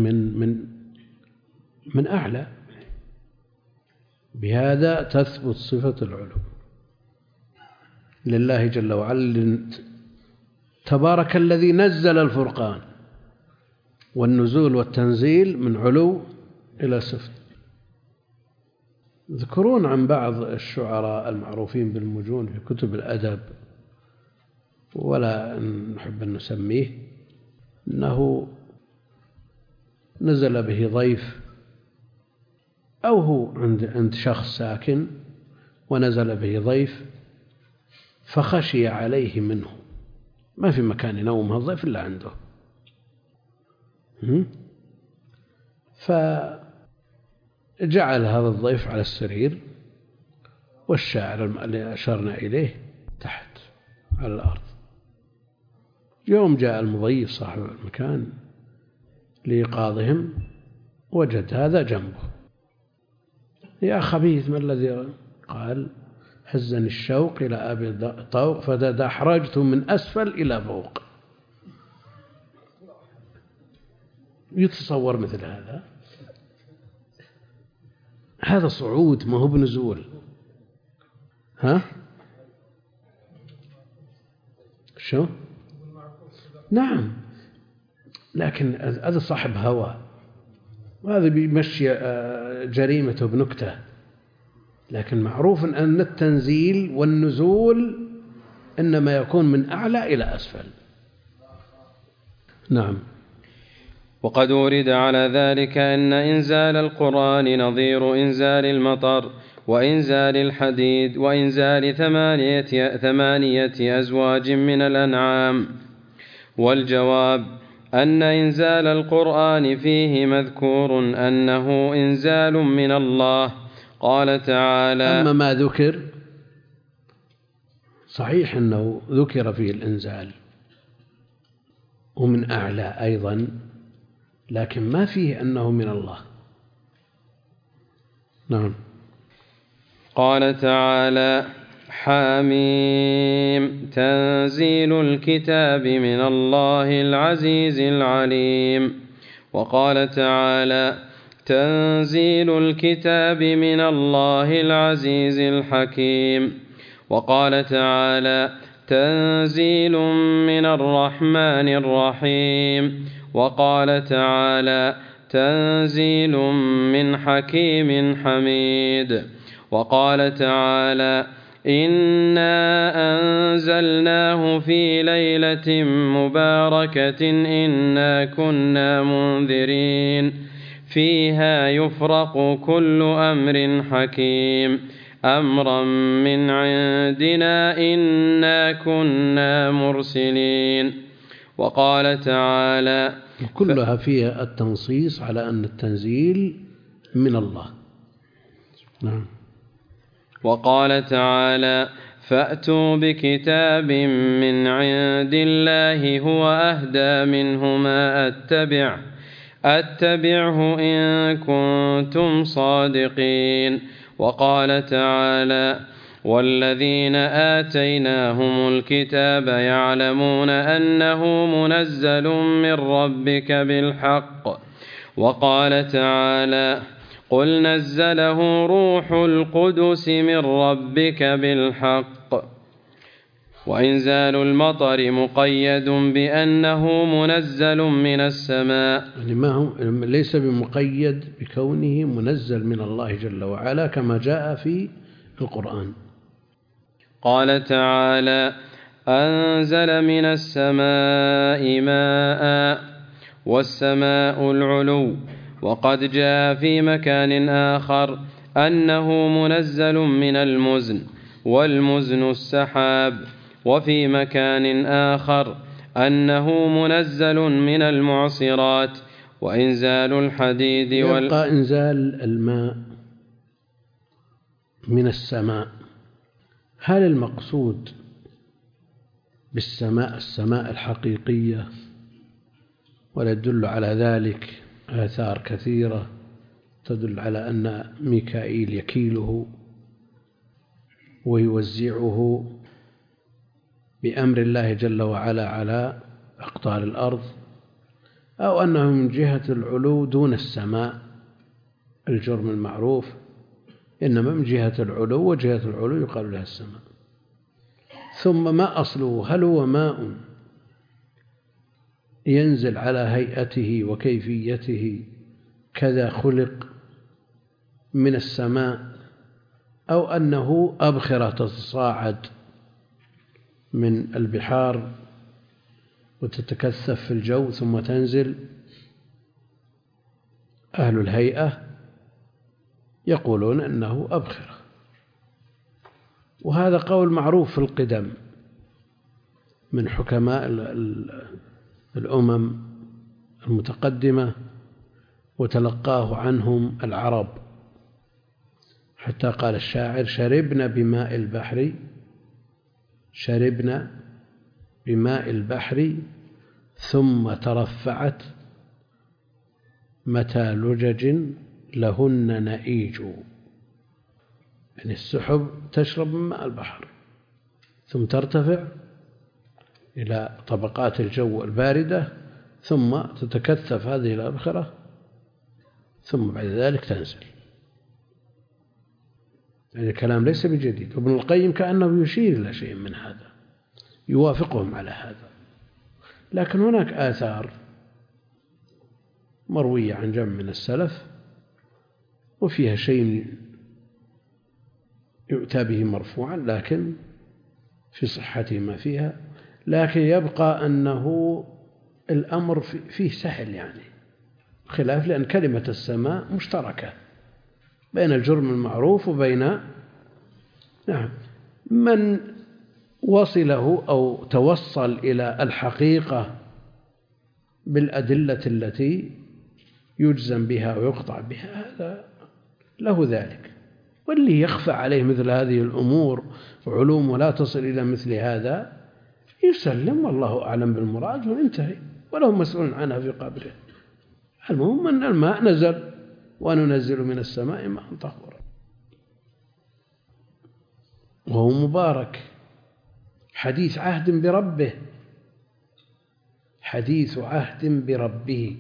من أعلى، بهذا تثبت صفة العلو لله جل وعلا. تبارك الذي نزل الفرقان، والنزول والتنزيل من علو إلى سفل. يذكرون عن بعض الشعراء المعروفين بالمجون في كتب الأدب، ولا نحب أن نسميه، أنه نزل به ضيف، أو هو عند شخص ساكن ونزل به ضيف فخشي عليه منه، ما في مكان ينوم الضيف إلا عنده، فجعل هذا الضيف على السرير، والشاعر اللي أشرنا إليه تحت على الأرض. يوم جاء المضيف صاحب المكان لإيقاظهم وجد هذا جنبه. يا خبيث ما الذي؟ قال: هزني الشوق إلى أبي طوق فتدحرجت من أسفل إلى فوق. يتصور مثل هذا؟ هذا صعود ما هو بنزول. ها؟ شو؟ نعم، لكن هذا صاحب هوى، وهذا بيمشي جريمته بنكتة. لكن معروف أن التنزيل والنزول إنما يكون من أعلى إلى أسفل. نعم. وقد ورد على ذلك أن إنزال القرآن نظير إنزال المطر وإنزال الحديد وإنزال ثمانية أزواج من الأنعام. والجواب أن إنزال القرآن فيه مذكور أنه إنزال من الله. قال تعالى: أما ما ذكر صحيح أنه ذكر فيه الإنزال ومن أعلى أيضا، لكن ما فيه أنه من الله. نعم. قال تعالى: حاميم تنزيل الكتاب من الله العزيز العليم. وقال تعالى: تنزيل الكتاب من الله العزيز الحكيم. وقال تعالى: تنزيل من الرحمن الرحيم. وقال تعالى: تنزيل من حكيم حميد. وقال تعالى: إنا أنزلناه في ليلة مباركة إنا كنا منذرين فيها يفرق كل أمر حكيم أمرا من عندنا إنا كنا مرسلين. وقال تعالى: كلها فيها التنصيص على أن التنزيل من الله. نعم. وقال تعالى: فأتوا بكتاب من عند الله هو أهدى منه ما أتبعه إن كنتم صادقين. وقال تعالى: والذين آتيناهم الكتاب يعلمون أنه منزل من ربك بالحق. وقال تعالى: قل نزله روح القدس من ربك بالحق. وإنزال المطر مقيد بأنه منزل من السماء، يعني ما هو ليس بمقيد بكونه منزل من الله جل وعلا كما جاء في القرآن. قال تعالى: أنزل من السماء ماء والسماء العلو. وقد جاء في مكان آخر أنه منزل من المزن، والمزن السحاب. وفي مكان آخر أنه منزل من المعصرات. وإنزال الحديد يبقى إنزال الماء من السماء، هل المقصود بالسماء السماء الحقيقية؟ ولا يدل على ذلك آثار كثيرة تدل على أن ميكائيل يكيله ويوزعه بأمر الله جل وعلا على أقطار الأرض، أو أنه من جهة العلو دون السماء الجرم المعروف، إنما من جهة العلو، وجهة العلو يقال لها السماء. ثم ما أصله؟ هل هو ماء ينزل على هيئته وكيفيته كذا خلق من السماء، أو أنه أبخرة تتصاعد من البحار وتتكثف في الجو ثم تنزل؟ أهل الهيئة يقولون أنه أبخرة، وهذا قول معروف في القدم من حكماء الأمم المتقدمة، وتلقاه عنهم العرب، حتى قال الشاعر: شربنا بماء البحر، شربنا بماء البحر ثم ترفعت متى لجج لهن نئيج. يعني السحب تشرب من ماء البحر ثم ترتفع إلى طبقات الجو الباردة، ثم تتكثف هذه الأبخرة، ثم بعد ذلك تنزل. يعني الكلام ليس بجديد، وابن القيم كأنه يشير إلى شيء من هذا، يوافقهم على هذا. لكن هناك آثار مروية عن جمع من السلف وفيها شيء يؤتى به مرفوعا، لكن في صحته ما فيها، لكن يبقى أنه الأمر فيه سهل، يعني خلاف، لأن كلمة السماء مشتركة بين الجرم المعروف وبين من وصله أو توصل إلى الحقيقة بالأدلة التي يجزم بها ويقطع بها، هذا له ذلك. واللي يخفى عليه مثل هذه الأمور وعلوم ولا تصل إلى مثل هذا يسلم، والله أعلم بالمراد، وينتهي، وله مسؤول عنها في قبره. المهم أن الماء نزل، وننزل من السماء ماء طهورا، وهو مبارك، حديث عهد بربه، حديث عهد بربه.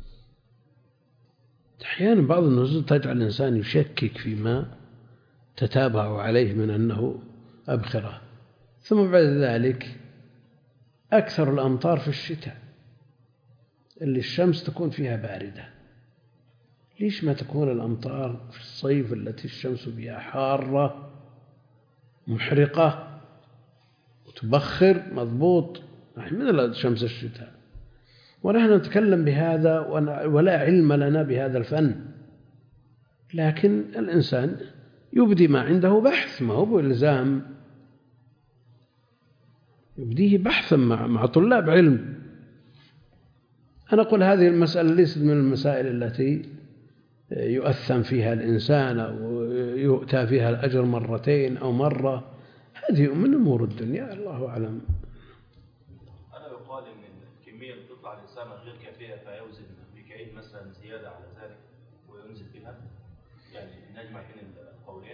أحيانا بعض النصوص تجعل الإنسان يشكك فيما تتابع عليه من أنه أبخرة. ثم بعد ذلك أكثر الأمطار في الشتاء اللي الشمس تكون فيها باردة، ليش ما تكون الأمطار في الصيف التي الشمس فيها حارة محرقة وتبخر مضبوط مثل شمس الشتاء؟ ونحن نتكلم بهذا ولا علم لنا بهذا الفن، لكن الإنسان يبدي ما عنده بحث، ما هو بإلزام، يبديه بحثا مع طلاب علم. أنا أقول هذه المسألة ليست من المسائل التي يؤثم فيها الإنسان أو يؤتى فيها الأجر مرتين أو مرة، هذه من أمور الدنيا، الله أعلم. أنا يقال إن الكمية اللي تطلع للإنسان غير كافية، فيوزن ميكائيل مثلا زيادة على ذلك وينزل بها، يعني نجمع بين القولين.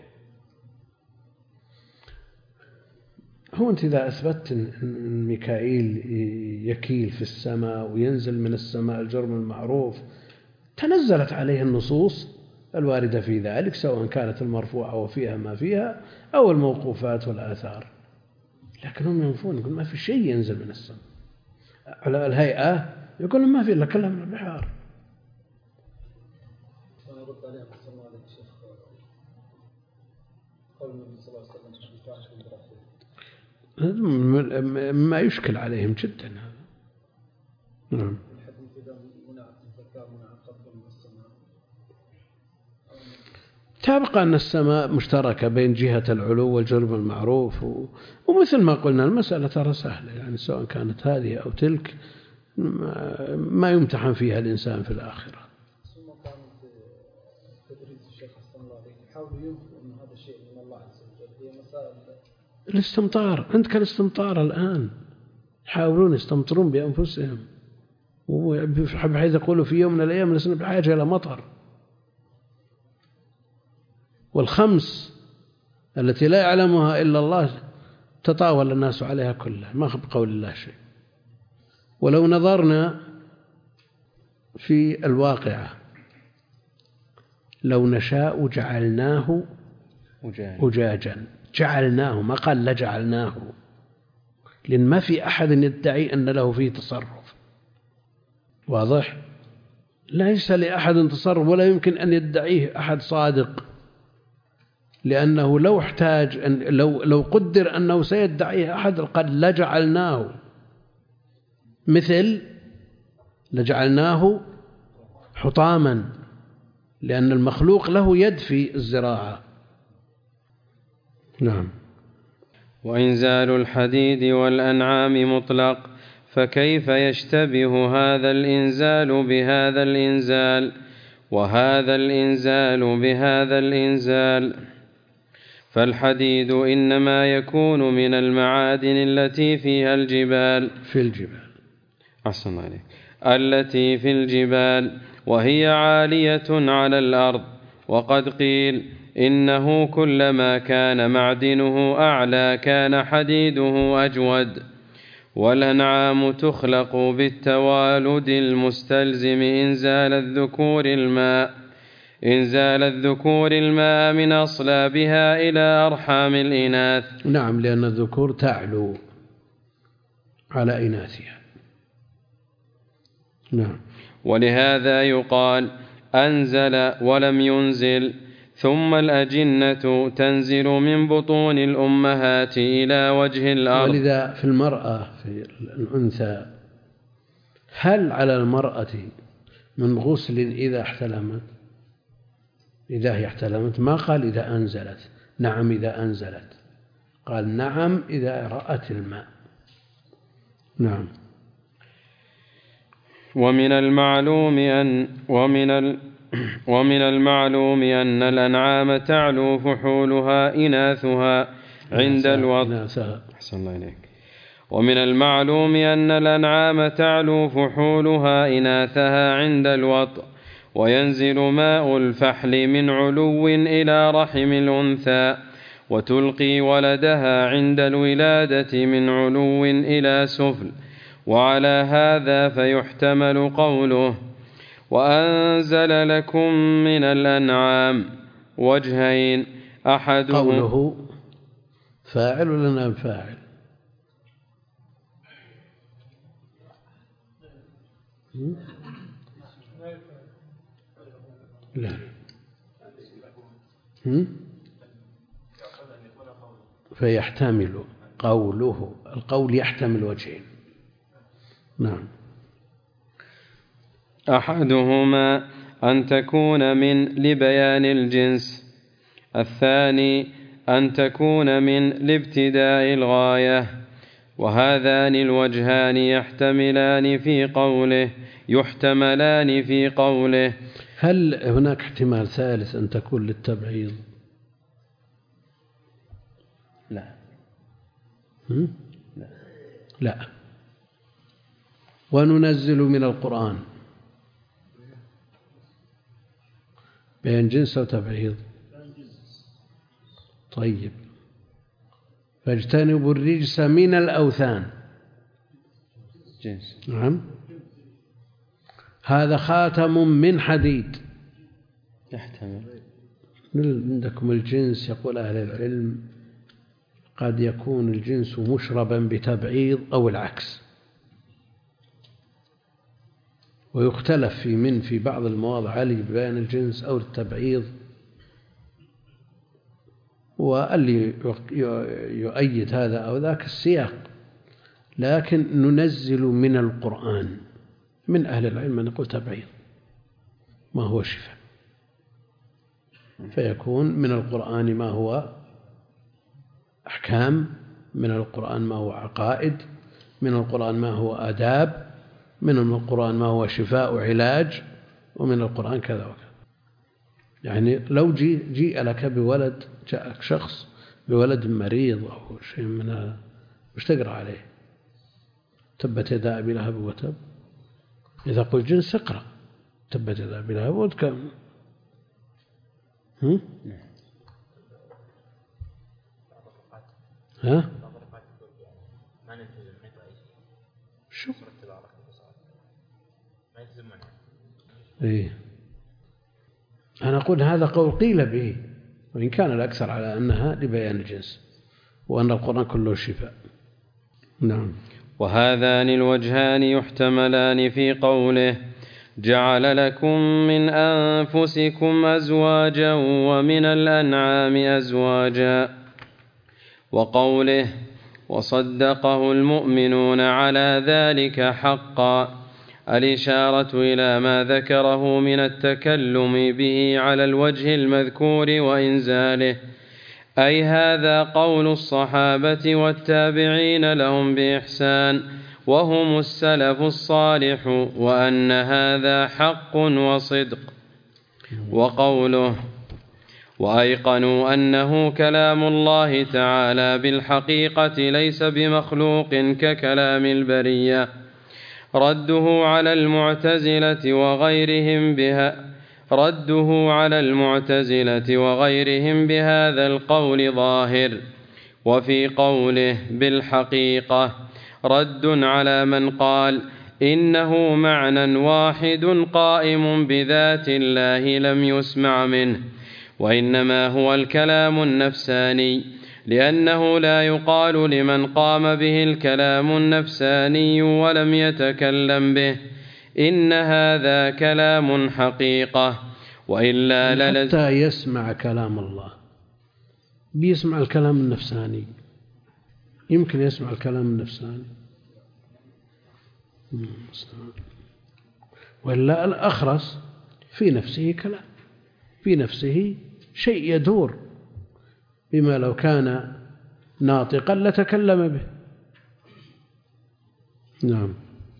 هو أنت إذا أثبت أن ميكائيل يكيل في السماء وينزل من السماء الجرم المعروف، تنزلت عليه النصوص الواردة في ذلك، سواء كانت المرفوعة وفيها ما فيها أو الموقوفات والآثار، لكن هم ينفون، يقول ما في شيء ينزل من السماء. على الهيئة يقول ما في إلا كلها من البحار. قول النبي صلى الله عليه وسلم الفاحش والمترفه ما يشكل عليهم جدا هذا. نعم. الحديث إذا منعت الزكاة منعت قبل السماء تبقى أن السماء مشتركة بين جهة العلو والجرم المعروف ومثل ما قلنا المسألة ترى سهلة، يعني سواء كانت هذه أو تلك ما يمتحن فيها الإنسان في الآخرة. ثم كان في تدريس الشيخ حسن الله عليه يحاولوا ينفوا أن هذا شيء من الله عز وجل، هي مسائل الاستمطار. عندك الاستمطار الآن، يحاولون يستمطرون بأنفسهم، بحيث يقولوا في يوم من الأيام لسنا بحاجة إلى مطر. والخمس التي لا يعلمها إلا الله تطاول الناس عليها كلها، ما بقول الله شيء. ولو نظرنا في الواقعة لو نشاء جعلناه أجاجا، جعلناه، ما قال لجعلناه، لأن ما في أحد يدعي أن له فيه تصرف. واضح؟ ليس لأحد تصرف ولا يمكن أن يدعيه أحد صادق، لأنه لو احتاج لو قدر أنه سيدعيه أحد قد لجعلناه، مثل لجعلناه حطاما، لأن المخلوق له يد في الزراعة. نعم. وإنزال الحديد والأنعام مطلق، فكيف يشتبه هذا الإنزال بهذا الإنزال وهذا الإنزال بهذا الإنزال؟ فالحديد إنما يكون من المعادن التي فيها الجبال أحسن عليك، التي في الجبال وهي عالية على الأرض. وقد قيل إنه كلما كان معدنه أعلى كان حديده أجود. والأنعام تخلق بالتوالد المستلزم إنزال الذكور الماء من أصلابها إلى أرحام الإناث. نعم، لأن الذكور تعلو على إناثها. نعم. ولهذا يقال أنزل ولم ينزل. ثم الأجنة تنزل من بطون الأمهات إلى وجه الأرض. ولذا في المرأة في الأنثى، هل على المرأة من غسل إذا هي احتلمت؟ ما قال إذا أنزلت. نعم إذا أنزلت، قال نعم إذا رأت الماء. نعم. ومن المعلوم أن الأنعام تعلو فحولها إناثها عند الوطء. أحسن الله إليك. ومن المعلوم أن الأنعام تعلو فحولها إناثها عند الوطء، وينزل ماء الفحل من علو إلى رحم الأنثى، وتلقي ولدها عند الولادة من علو إلى سفل. وعلى هذا فيحتمل قوله وأنزل لكم من الأنعام وجهين، أحدهم قوله فاعل ولا نائب فاعل؟ لا. فيحتمل قوله، القول يحتمل وجهين. نعم. أحدهما أن تكون من لبيان الجنس، الثاني أن تكون من لابتداء الغاية. وهذان الوجهان يحتملان في قوله. هل هناك احتمال ثالث أن تكون للتبعيض؟ لا. لا. وننزل من القرآن بين جنس وتبعيض. طيب، فاجتنبوا الرجس من الأوثان. جنس. نعم. هذا خاتم من حديد. يحتمل. عندكم الجنس، يقول أهل العلم قد يكون الجنس مشربا بتبعيض أو العكس، ويختلف في بعض المواضع هل ببيان الجنس أو التبعيض. واللي يؤيد هذا أو ذاك السياق، لكن ننزل من القرآن. من أهل العلم من يقول تبعيض ما هو شفاء، فيكون من القرآن ما هو أحكام، من القرآن ما هو عقائد، من القرآن ما هو آداب، من القرآن ما هو شفاء وعلاج، ومن القرآن كذا وكذا. يعني لو جيء لك بولد، جاءك شخص بولد مريض أو شيء من هذا، وش تقرأ عليه؟ تبت يدا أبي لهب وتب. إذا قلت جنس اقرأ تبت يدا أبي لهب وتب. ها؟ شو؟ إيه. أنا أقول هذا قول قيل به، وإن كان الأكثر على أنها لبيان الجنس، وأن القرآن كله شفاء. نعم. وهذان الوجهان يحتملان في قوله جعل لكم من أنفسكم أزواجا ومن الأنعام أزواجا، وقوله وصدقه المؤمنون على ذلك حقا، الإشارة إلى ما ذكره من التكلم به على الوجه المذكور وإنزاله، أي هذا قول الصحابة والتابعين لهم بإحسان وهم السلف الصالح، وأن هذا حق وصدق. وقوله وأيقنوا أنه كلام الله تعالى بالحقيقة ليس بمخلوق ككلام البرية، رده على المعتزلة وغيرهم بهذا القول ظاهر. وفي قوله بالحقيقة رد على من قال إنه معنى واحد قائم بذات الله لم يسمع منه، وإنما هو الكلام النفساني، لأنه لا يقال لمن قام به الكلام النفساني ولم يتكلم به إن هذا كلام حقيقة، وإلا حتى يسمع كلام الله بيسمع الكلام النفساني. يمكن يسمع الكلام النفساني، وإلا الأخرس في نفسه كلام، في نفسه شيء يدور بما لو كان ناطقا لتكلم به. نعم.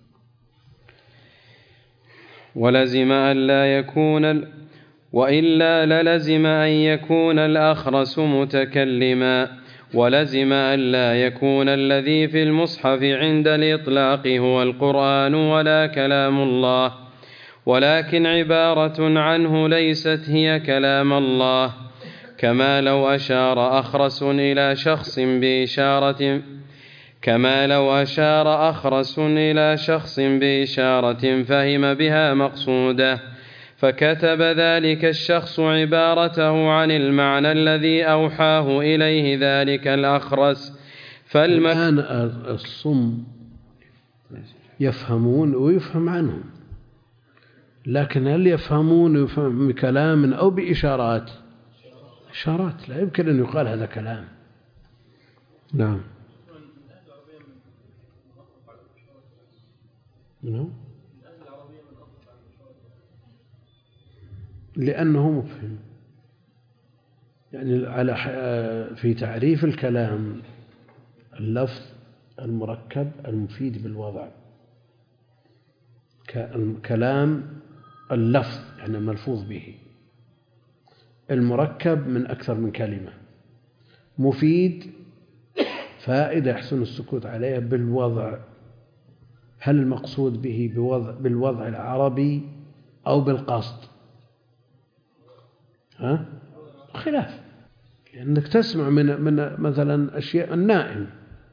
ولزم أن لا يكون وإلا للزم أن يكون الأخرس متكلما، ولزم أن لا يكون الذي في المصحف عند الإطلاق هو القرآن ولا كلام الله، ولكن عبارة عنه ليست هي كلام الله، كما لو أشار أخرس إلى شخص بإشارة فهم بها مقصوده، فكتب ذلك الشخص عبارته عن المعنى الذي أوحاه إليه ذلك الأخرس. الآن الصم يفهمون ويفهم عنهم، لكن هل يفهمون ويفهم بكلام أو بإشارات؟ إشارات، لا يمكن أن يقال هذا كلام. نعم. لأنه مفهم، يعني في تعريف الكلام اللفظ المركب المفيد بالوضع، كلام اللفظ يعني ملفوظ به، المركب من أكثر من كلمة، مفيد فائدة يحسن السكوت عليها بالوضع. هل المقصود به بالوضع العربي أو بالقصد؟ خلاف، لأنك تسمع من مثلا أشياء النائم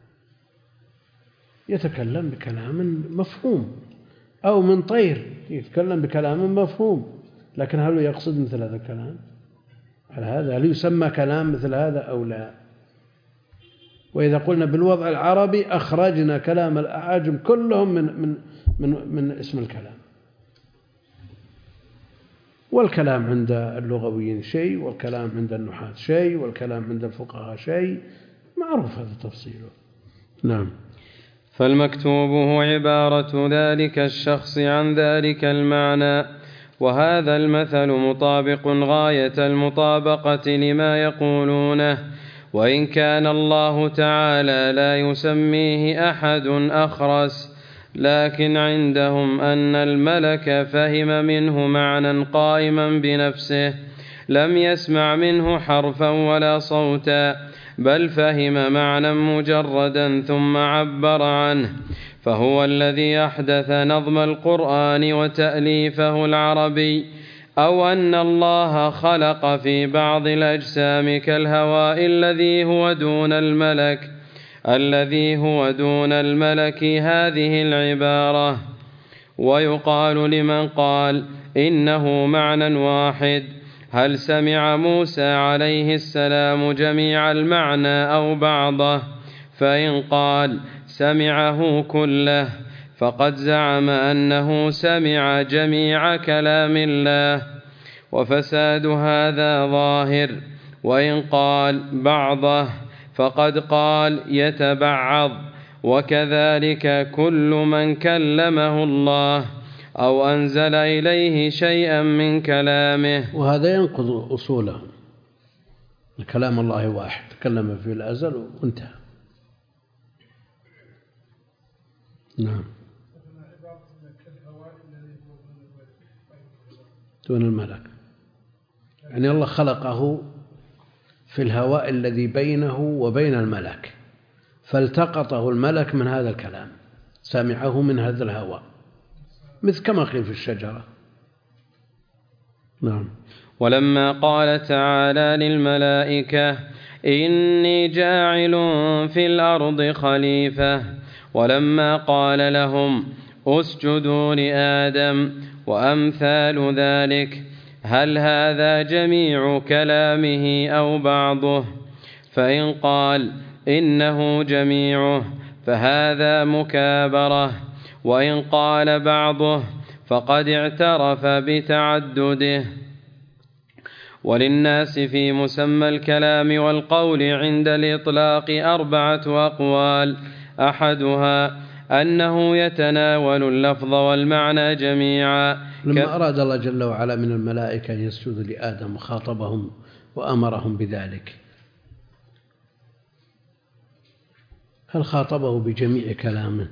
يتكلم بكلام مفهوم، أو من طير يتكلم بكلام مفهوم، لكن هل يقصد مثل هذا الكلام؟ على هذا هل يسمى كلام مثل هذا أو لا؟ وإذا قلنا بالوضع العربي أخرجنا كلام الأعاجم كلهم من اسم الكلام، والكلام عند اللغويين شيء، والكلام عند النحاة شيء، والكلام عند الفقهاء شيء، معروف هذا تفصيله. نعم. فالمكتوب هو عبارة ذلك الشخص عن ذلك المعنى، وهذا المثل مطابق غاية المطابقة لما يقولونه، وإن كان الله تعالى لا يسميه أحد أخرس، لكن عندهم أن الملك فهم منه معنى قائما بنفسه، لم يسمع منه حرفا ولا صوتا، بل فهم معنى مجردا ثم عبر عنه، فهو الذي أحدث نظم القرآن وتأليفه العربي. أو أن الله خلق في بعض الأجسام كالهواء الذي هو دون الملك هذه العبارة. ويقال لمن قال إنه معنى واحد: هل سمع موسى عليه السلام جميع المعنى أو بعضه؟ فإن قال سمعه كله فقد زعم أنه سمع جميع كلام الله، وفساد هذا ظاهر. وإن قال بعضه فقد قال يتبعض، وكذلك كل من كلمه الله أو أنزل إليه شيئا من كلامه. وهذا ينقض أصوله. كلام الله واحد، تكلم في الأزل وانتهى. نعم. دون الملك، يعني الله خلقه في الهواء الذي بينه وبين الملك، فالتقطه الملك من هذا الكلام، سمعه من هذا الهواء، مثل كما قيل في الشجرة. نعم. ولما قال تعالى للملائكة إني جاعل في الأرض خليفة، ولما قال لهم اسجدوا لآدم وأمثال ذلك، هل هذا جميع كلامه أو بعضه؟ فإن قال إنه جميعه فهذا مكابرة، وإن قال بعضه فقد اعترف بتعدده. وللناس في مسمى الكلام والقول عند الإطلاق 4 أقوال: أحدها أنه يتناول اللفظ والمعنى جميعا. لما أراد الله جل وعلا من الملائكة أن يسجدوا لآدم وخاطبهم وأمرهم بذلك، هل خاطبه بجميع كلامه؟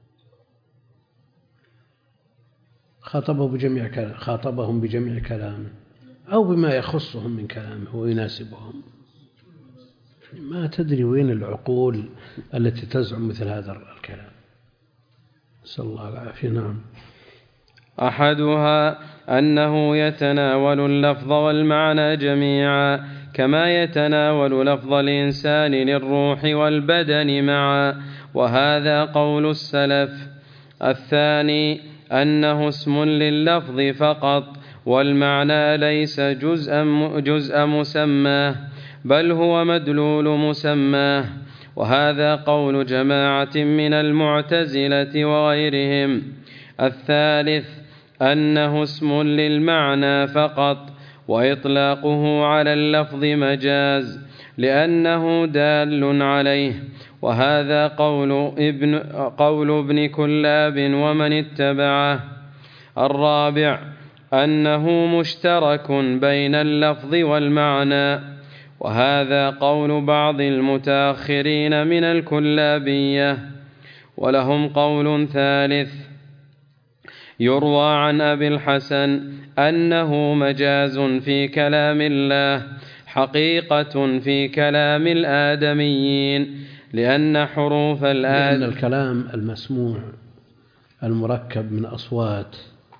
خاطبهم بجميع كلامه أو بما يخصهم من كلامه ويناسبهم؟ ما تدري وين العقول التي تزعم مثل هذا الكلام. نسأل الله العافية. نعم. أحدها أنه يتناول اللفظ والمعنى جميعا، كما يتناول لفظ الإنسان للروح والبدن معا، وهذا قول السلف. الثاني أنه اسم لللفظ فقط، والمعنى ليس جزء مسماه، بل هو مدلول مسماه، وهذا قول جماعة من المعتزلة وغيرهم. الثالث أنه اسم للمعنى فقط، وإطلاقه على اللفظ مجاز لأنه دال عليه، وهذا قول ابن كلاب ومن اتبعه. الرابع أنه مشترك بين اللفظ والمعنى، وهذا قول بعض المتأخرين من الكلابية. ولهم قول ثالث يروى عن أبي الحسن أنه مجاز في كلام الله، حقيقة في كلام الآدميين، لأن حروف لأن الكلام المسموع المركب من أصوات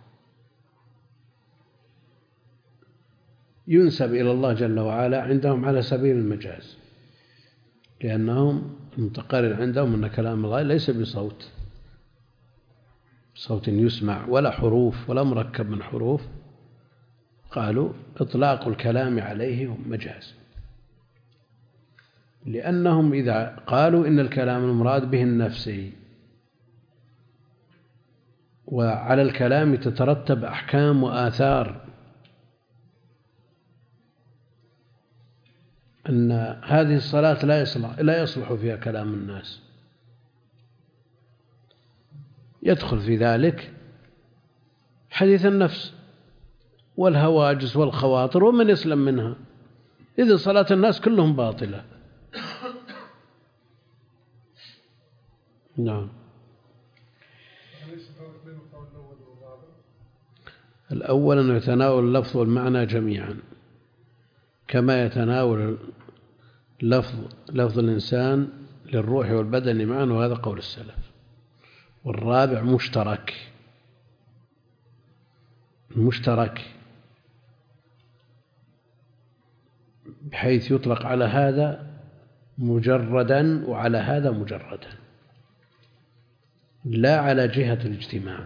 ينسب إلى الله جل وعلا عندهم على سبيل المجاز، لأنهم المتقرر عندهم أن كلام الله ليس بصوت يسمع ولا حروف ولا مركب من حروف، قالوا إطلاق الكلام عليه مجاز، لأنهم إذا قالوا إن الكلام المراد به النفسي، وعلى الكلام تترتب أحكام وآثار أن هذه الصلاة لا يصلح فيها كلام الناس، يدخل في ذلك حديث النفس والهواجس والخواطر ومن يسلم منها، إذا صلاة الناس كلهم باطلة. نعم. الأول أنه يتناول اللفظ والمعنى جميعا كما يتناول لفظ الإنسان للروح والبدن معا، وهذا قول السلف. والرابع مشترك بحيث يطلق على هذا مجردا وعلى هذا مجردا، لا على جهة الاجتماع.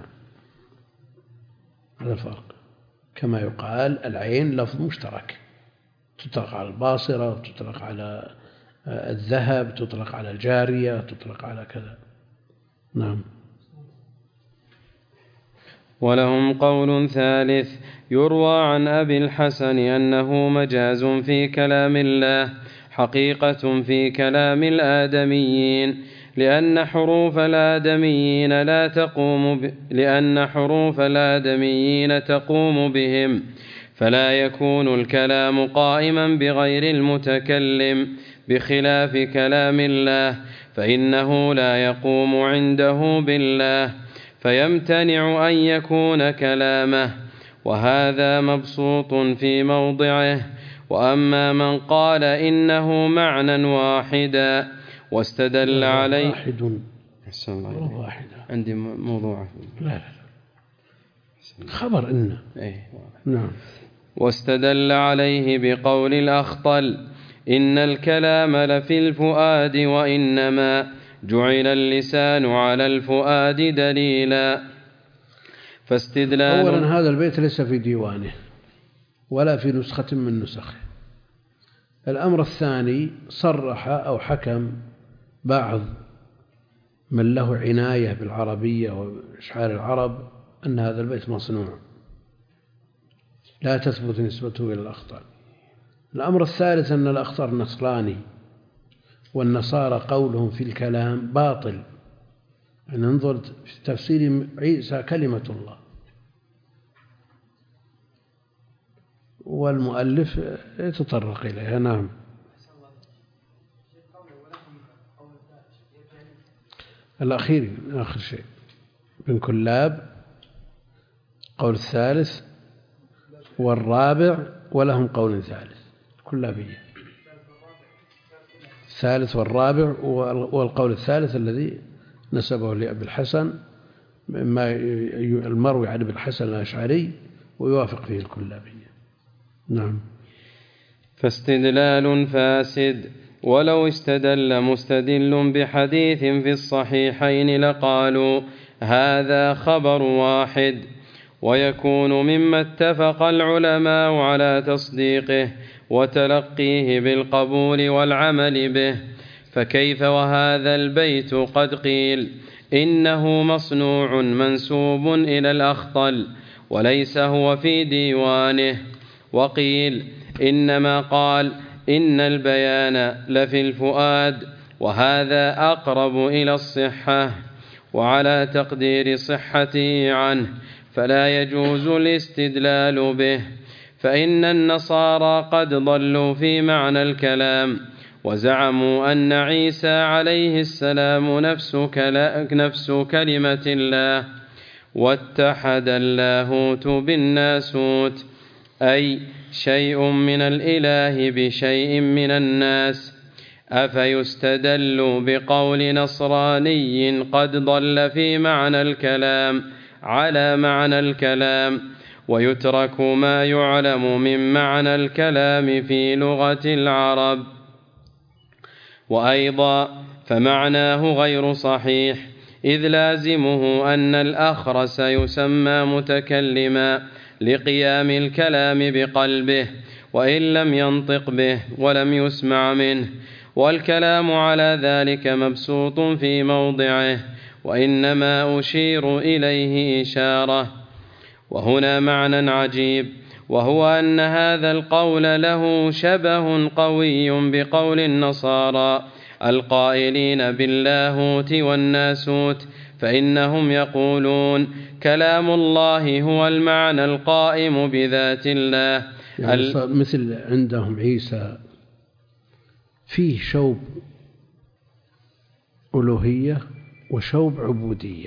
هذا الفرق. كما يقال العين لفظ مشترك، تطلق على الباصرة، تطلق على الذهب، تطلق على الجارية، تطلق على كذا. نعم. ولهم قول ثالث يروى عن أبي الحسن أنه مجاز في كلام الله حقيقة في كلام الآدميين، لأن حروف الآدميين تقوم بهم، فلا يكون الكلام قائما بغير المتكلم، بخلاف كلام الله فإنه لا يقوم عنده بالله، فيمتنع أن يكون كلامه، وهذا مبسوط في موضعه. وأما من قال إنه معنى واحدا واستدل عليه عندي موضوع لا خبر إن نعم. واستدل عليه بقول الأخطل إن الكلام لفي الفؤاد وإنما جعل اللسان على الفؤاد دليلا. فاستدلال أولا هذا البيت ليس في ديوانه ولا في نسخة من نسخه. الأمر الثاني صرح أو حكم بعض من له عناية بالعربية وإشعار العرب أن هذا البيت مصنوع، لا تثبت نسبته إلى الأخطار. الأمر الثالث أن الأخطار نصراني، والنصارى قولهم في الكلام باطل. ننظر في تفسير عيسى كلمة الله، والمؤلف يتطرق إليها. نعم. الأخير آخر شيء بن كلاب قول الثالث، والرابع ولهم قول ثالث كلابية. الثالث والرابع والقول الثالث الذي نسبه لأبي الحسن مما المروي عن أبي الحسن الأشعري ويوافق فيه الكلابية. نعم. فاستدلال فاسد. ولو استدل مستدل بحديث في الصحيحين لقالوا هذا خبر واحد، ويكون مما اتفق العلماء على تصديقه وتلقيه بالقبول والعمل به، فكيف وهذا البيت قد قيل إنه مصنوع منسوب إلى الأخطل وليس هو في ديوانه، وقيل إنما قال إن البيان لفي الفؤاد، وهذا أقرب إلى الصحة، وعلى تقدير صحته عنه فلا يجوز الاستدلال به، فإن النصارى قد ضلوا في معنى الكلام وزعموا أن عيسى عليه السلام نفس كلمة الله، واتحد اللاهوت بالناسوت، أي شيء من الإله بشيء من الناس. أفيستدل بقول نصراني قد ضل في معنى الكلام على معنى الكلام، ويترك ما يعلم من معنى الكلام في لغة العرب؟ وأيضا فمعناه غير صحيح، إذ لازمه أن الأخرس يسمى متكلما لقيام الكلام بقلبه وإن لم ينطق به ولم يسمع منه، والكلام على ذلك مبسوط في موضعه، وإنما أشير إليه إشارة. وهنا معنى عجيب، وهو أن هذا القول له شبه قوي بقول النصارى القائلين باللاهوت والناسوت، فإنهم يقولون كلام الله هو المعنى القائم بذات الله، يعني مثل عندهم عيسى فيه شوب ألوهية وشوب عبودية،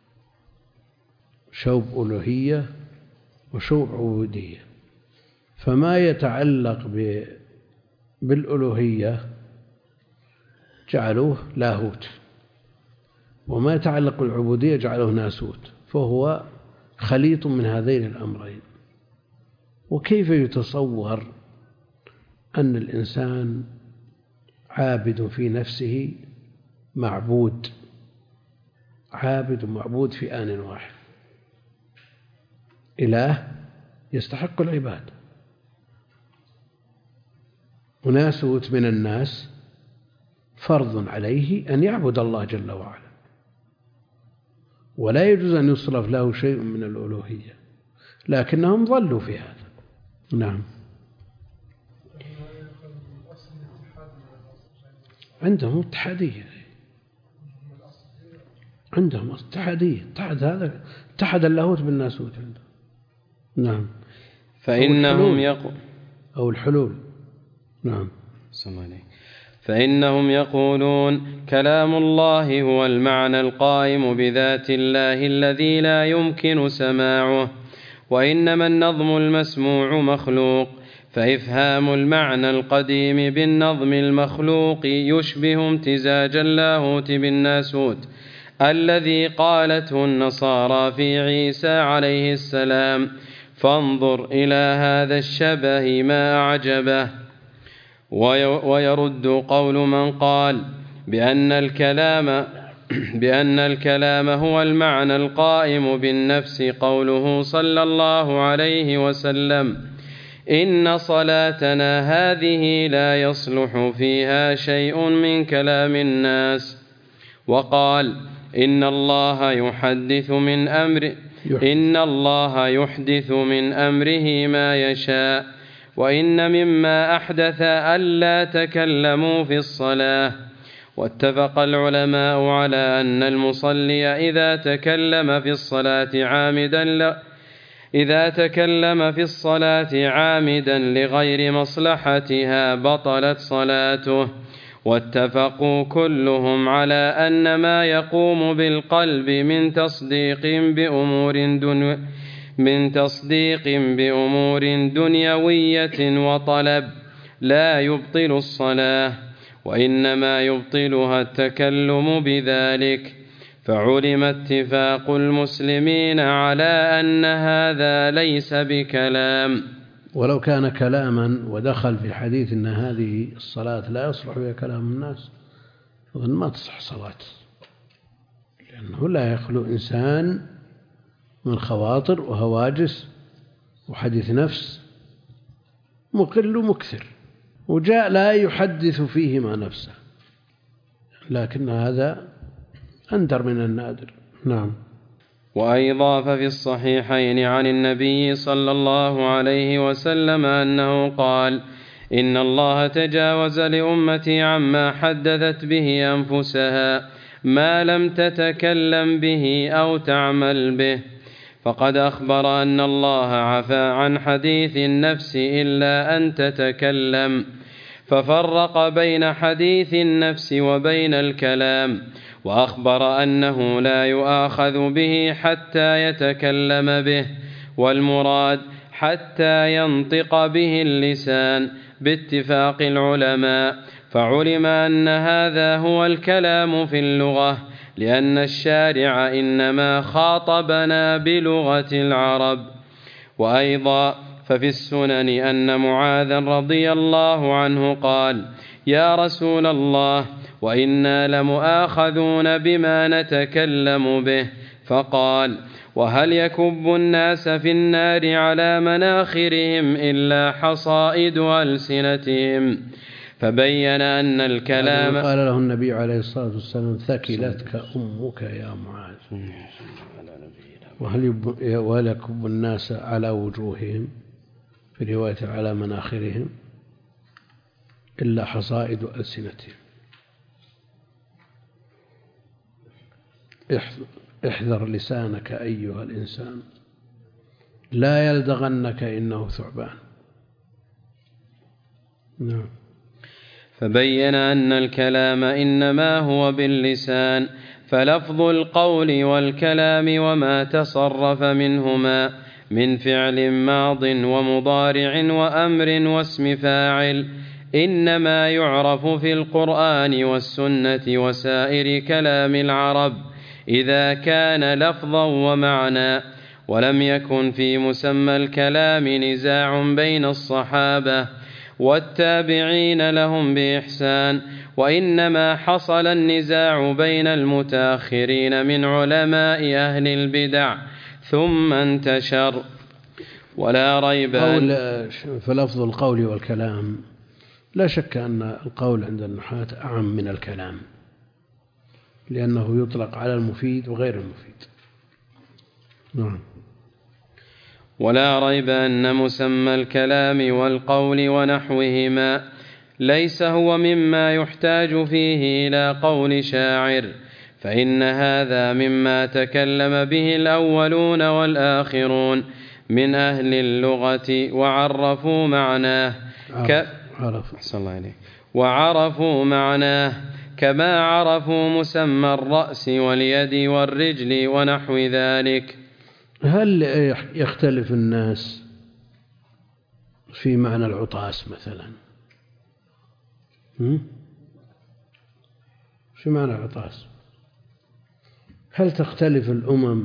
شوب ألوهية وشوب عبودية، فما يتعلق بالألوهية جعلوه لاهوت، وما يتعلق بالعبودية جعلوه ناسوت، فهو خليط من هذين الأمرين. وكيف يتصور أن الإنسان عابد في نفسه معبود، عابد ومعبود في آن واحد، إله يستحق العبادة وناسوت من الناس فرض عليه أن يعبد الله جل وعلا، ولا يجوز أن يصرف له شيء من الألوهية، لكنهم ظلوا في هذا. نعم. عندهم اتحادية، عندهم اتحادية، اتحد اللاهوت بالناسوت عندهم. نعم. فإنهم أو الحلول. نعم. فإنهم يقولون كلام الله هو المعنى القائم بذات الله الذي لا يمكن سماعه، وإنما النظم المسموع مخلوق، فإفهام المعنى القديم بالنظم المخلوق يشبه امتزاج اللاهوت بالناسوت الذي قالته النصارى في عيسى عليه السلام، فانظر إلى هذا الشبه ما أعجبه. ويرد قول من قال بأن الكلام هو المعنى القائم بالنفس قوله صلى الله عليه وسلم إن صلاتنا هذه لا يصلح فيها شيء من كلام الناس، وقال إن الله يحدث من أمره ما يشاء، وإن مما أحدث ألا تكلموا في الصلاة. واتفق العلماء على أن المصلي إذا تكلم في الصلاة عامدا لغير مصلحتها بطلت صلاته. واتفقوا كلهم على أن ما يقوم بالقلب من تصديق بأمور دنيوية وطلب لا يبطل الصلاة، وإنما يبطلها التكلم بذلك. فعلم اتفاق المسلمين على أن هذا ليس بكلام. ولو كان كلاما ودخل في حديث أن هذه الصلاة لا يصلح بها كلام الناس، فإن ما تصح صلاة، لأنه لا يخلو إنسان من خواطر وهواجس وحديث نفس مقل ومكثر، وجاء لا يحدث فيهما نفسه، لكن هذا أندر من النادر. نعم. وأيضا ففي الصحيحين عن النبي صلى الله عليه وسلم أنه قال إن الله تجاوز لأمتي عما حدثت به أنفسها ما لم تتكلم به أو تعمل به، فقد أخبر أن الله عفى عن حديث النفس إلا أن تتكلم، ففرق بين حديث النفس وبين الكلام، وأخبر أنه لا يؤاخذ به حتى يتكلم به، والمراد حتى ينطق به اللسان باتفاق العلماء. فعلم أن هذا هو الكلام في اللغة، لأن الشارع إنما خاطبنا بلغة العرب. وأيضا ففي السنن أن معاذ رضي الله عنه قال يا رسول الله وإنا لمؤاخذون بما نتكلم به، فقال وهل يكب الناس في النار على مناخرهم إلا حصائد ألسنتهم؟ فبين أن الكلام قال له النبي عليه الصلاة والسلام ثكلتك أمك يا معاذ، وهل يكب الناس على وجوههم في رواية على مناخرهم إلا حصائد ألسنتهم. احذر لسانك أيها الإنسان لا يلدغنك إنه ثعبان. نعم. فبين أن الكلام إنما هو باللسان، فلفظ القول والكلام وما تصرف منهما من فعل ماض ومضارع وأمر واسم فاعل إنما يعرف في القرآن والسنة وسائر كلام العرب إذا كان لفظا ومعنى، ولم يكن في مسمى الكلام نزاع بين الصحابة والتابعين لهم بإحسان، وإنما حصل النزاع بين المتأخرين من علماء أهل البدع ثم انتشر. ولا ريب فلفظ القول والكلام لا شك أن القول عند النحاة أعم من الكلام، لأنه يطلق على المفيد وغير المفيد. نعم. ولا ريب أن مسمى الكلام والقول ونحوهما ليس هو مما يحتاج فيه إلى قول شاعر، فإن هذا مما تكلم به الأولون والآخرون من أهل اللغة وعرفوا معناه كما عرفوا مسمى الرأس واليد والرجل ونحو ذلك. هل يختلف الناس في معنى العطاس مثلا؟ في معنى العطاس هل تختلف الأمم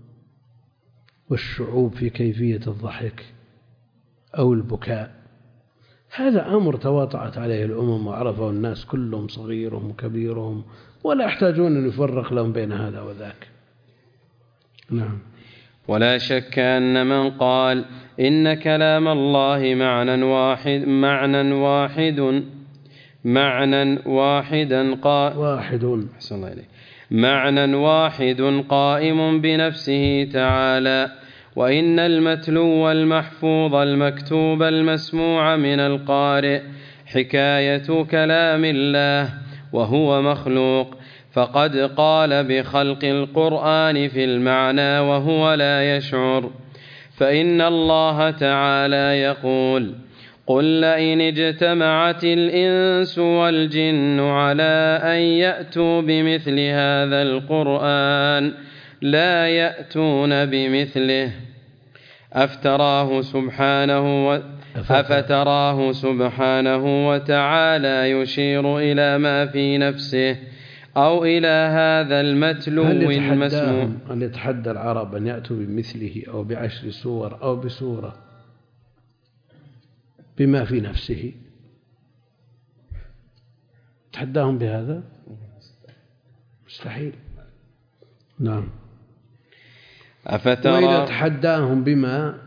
والشعوب في كيفية الضحك أو البكاء؟ هذا أمر تواطأت عليه الأمم وعرفه الناس كلهم صغيرهم وكبيرهم، ولا يحتاجون أن يفرق لهم بين هذا وذاك. نعم. ولا شك أن من قال إن كلام الله معنى واحد قائم بنفسه تعالى، وإن المتلو المحفوظ المكتوب المسموع من القارئ حكاية كلام الله وهو مخلوق، فقد قال بخلق القرآن في المعنى وهو لا يشعر. فإن الله تعالى يقول: قل لئن اجتمعت الإنس والجن على أن يأتوا بمثل هذا القرآن لا يأتون بمثله أفتراه سبحانه وتعالى يشير إلى ما في نفسه أو إلى هذا المتلو المسموع. هل يتحدى العرب أن يأتوا بمثله أو ب10 سور أو بسورة بما في نفسه؟ تحداهم بهذا؟ مستحيل. نعم. وإذا تحداهم بما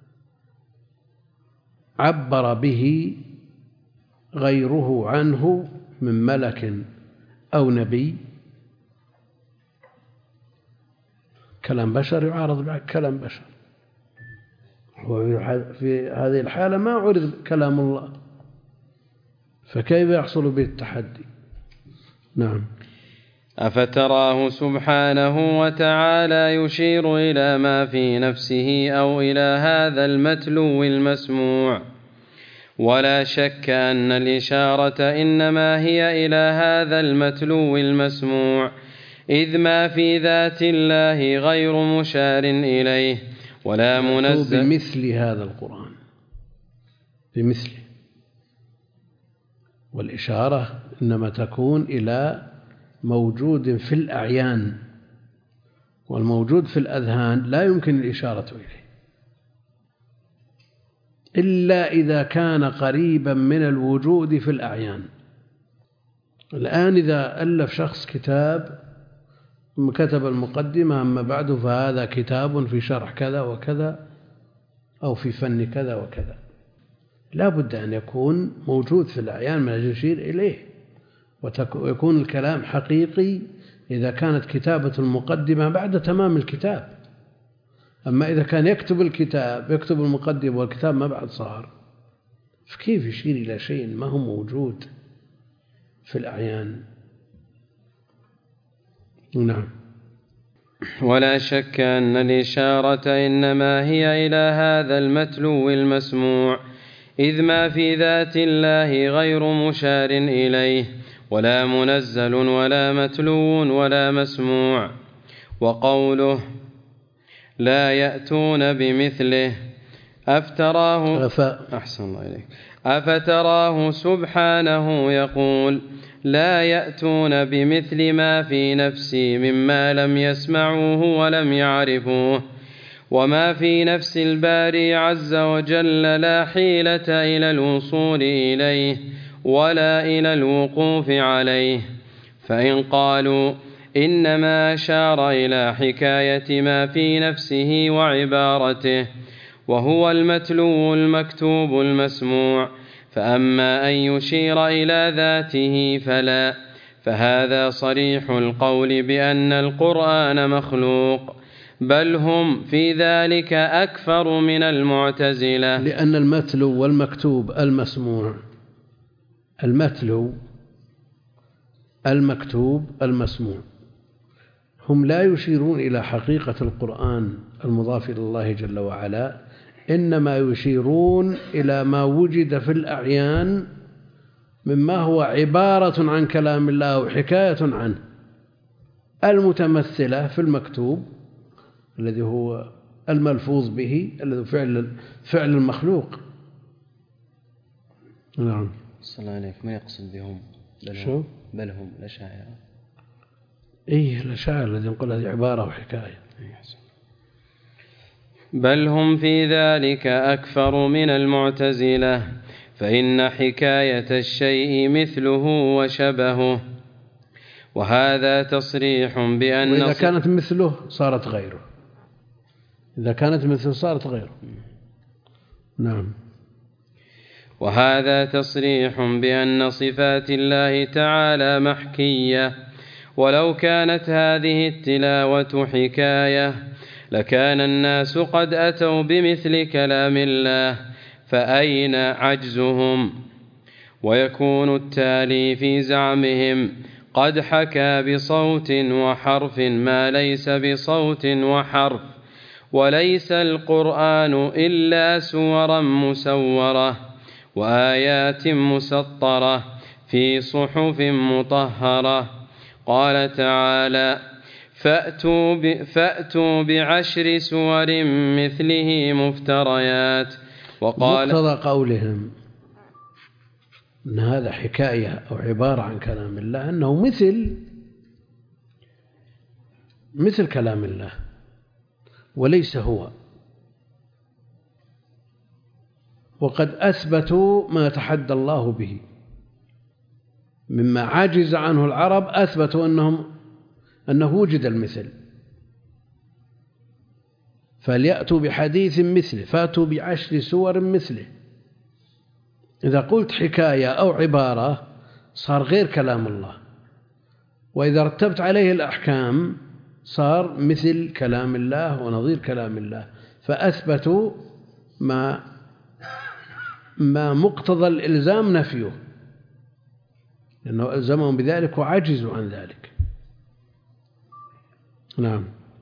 عبر به غيره عنه من ملك أو نبي، كلام بشر يعارض بكلام بشر، وفي هذه الحالة ما عرض كلام الله، فكيف يحصل به التحدي؟ نعم. أفتراه سبحانه وتعالى يشير إلى ما في نفسه أو إلى هذا المتلو المسموع. ولا شك أن الإشارة إنما هي إلى هذا المتلو المسموع، إذ ما في ذات الله غير مشار إليه ولا منزل بمثل هذا القرآن، بمثله. والإشارة إنما تكون إلى موجود في الأعيان، والموجود في الأذهان لا يمكن الإشارة إليه إلا إذا كان قريبا من الوجود في الأعيان. الآن إذا ألف شخص كتاب ثم كتب المقدمة أما بعد فهذا كتاب في شرح كذا وكذا أو في فن كذا وكذا، لا بد أن يكون موجود في الأعيان من أجل يشير إليه، ويكون الكلام حقيقي إذا كانت كتابة المقدمة بعد تمام الكتاب. أما إذا كان يكتب الكتاب، يكتب المقدمة والكتاب ما بعد صار، فكيف يشير إلى شيء ما هو موجود في الأعيان؟ نعم. ولا شك أن الإشارة إنما هي إلى هذا المتلو المسموع، إذ ما في ذات الله غير مشار إليه، ولا منزل ولا متلو ولا مسموع. وقوله لا يأتون بمثله أفتراه سبحانه يقول لا يأتون بمثل ما في نفسي مما لم يسمعوه ولم يعرفوه، وما في نفس الباري عز وجل لا حيلة إلى الوصول إليه ولا إلى الوقوف عليه. فإن قالوا إنما أشار إلى حكاية ما في نفسه وعبارته، وهو المتلو المكتوب المسموع، فأما أن يشير إلى ذاته فلا، فهذا صريح القول بأن القرآن مخلوق، بل هم في ذلك أكثر من المعتزلة. لأن المتلو والمكتوب المسموع، المتلو المكتوب المسموع، هم لا يشيرون إلى حقيقة القرآن المضاف إلى الله جل وعلا، إنما يشيرون إلى ما وجد في الأعيان مما هو عبارة عن كلام الله وحكاية عنه، المتمثلة في المكتوب الذي هو الملفوظ به، الذي فعل المخلوق. نعم. صلى الله عليه وسلم. ما يقصد بهم؟ بل هم الأشاعرة. الأشاعرة الذي نقول هذه عبارة وحكاية. بل هم في ذلك أكثر من المعتزلة، فإن حكاية الشيء مثله وشبهه، وهذا تصريح بأن وإذا كانت مثله صارت غيره، إذا كانت مثله صارت غيره. نعم. وهذا تصريح بأن صفات الله تعالى محكية، ولو كانت هذه التلاوة حكاية لكان الناس قد أتوا بمثل كلام الله، فأين عجزهم؟ ويكون التالي في زعمهم قد حكى بصوت وحرف ما ليس بصوت وحرف، وليس القرآن إلا سورا مسورة وآيات مسطرة في صحف مطهرة. قال تعالى فأتوا بعشر سور مثله مفتريات. وقال مقتضى قولهم أن هذا حكاية أو عبارة عن كلام الله أنه مثل كلام الله وليس هو، وقد أثبتوا ما تحدى الله به مما عجز عنه العرب، أثبتوا أنه وجد المثل، فليأتوا بحديث مثله، فأتوا بعشر سور مثله. إذا قلت حكاية أو عبارة صار غير كلام الله، وإذا رتبت عليه الأحكام صار مثل كلام الله ونظير كلام الله، فأثبتوا ما مقتضى الإلزام نفيه، لأنه ألزمهم بذلك وعجزوا عن ذلك. نعم.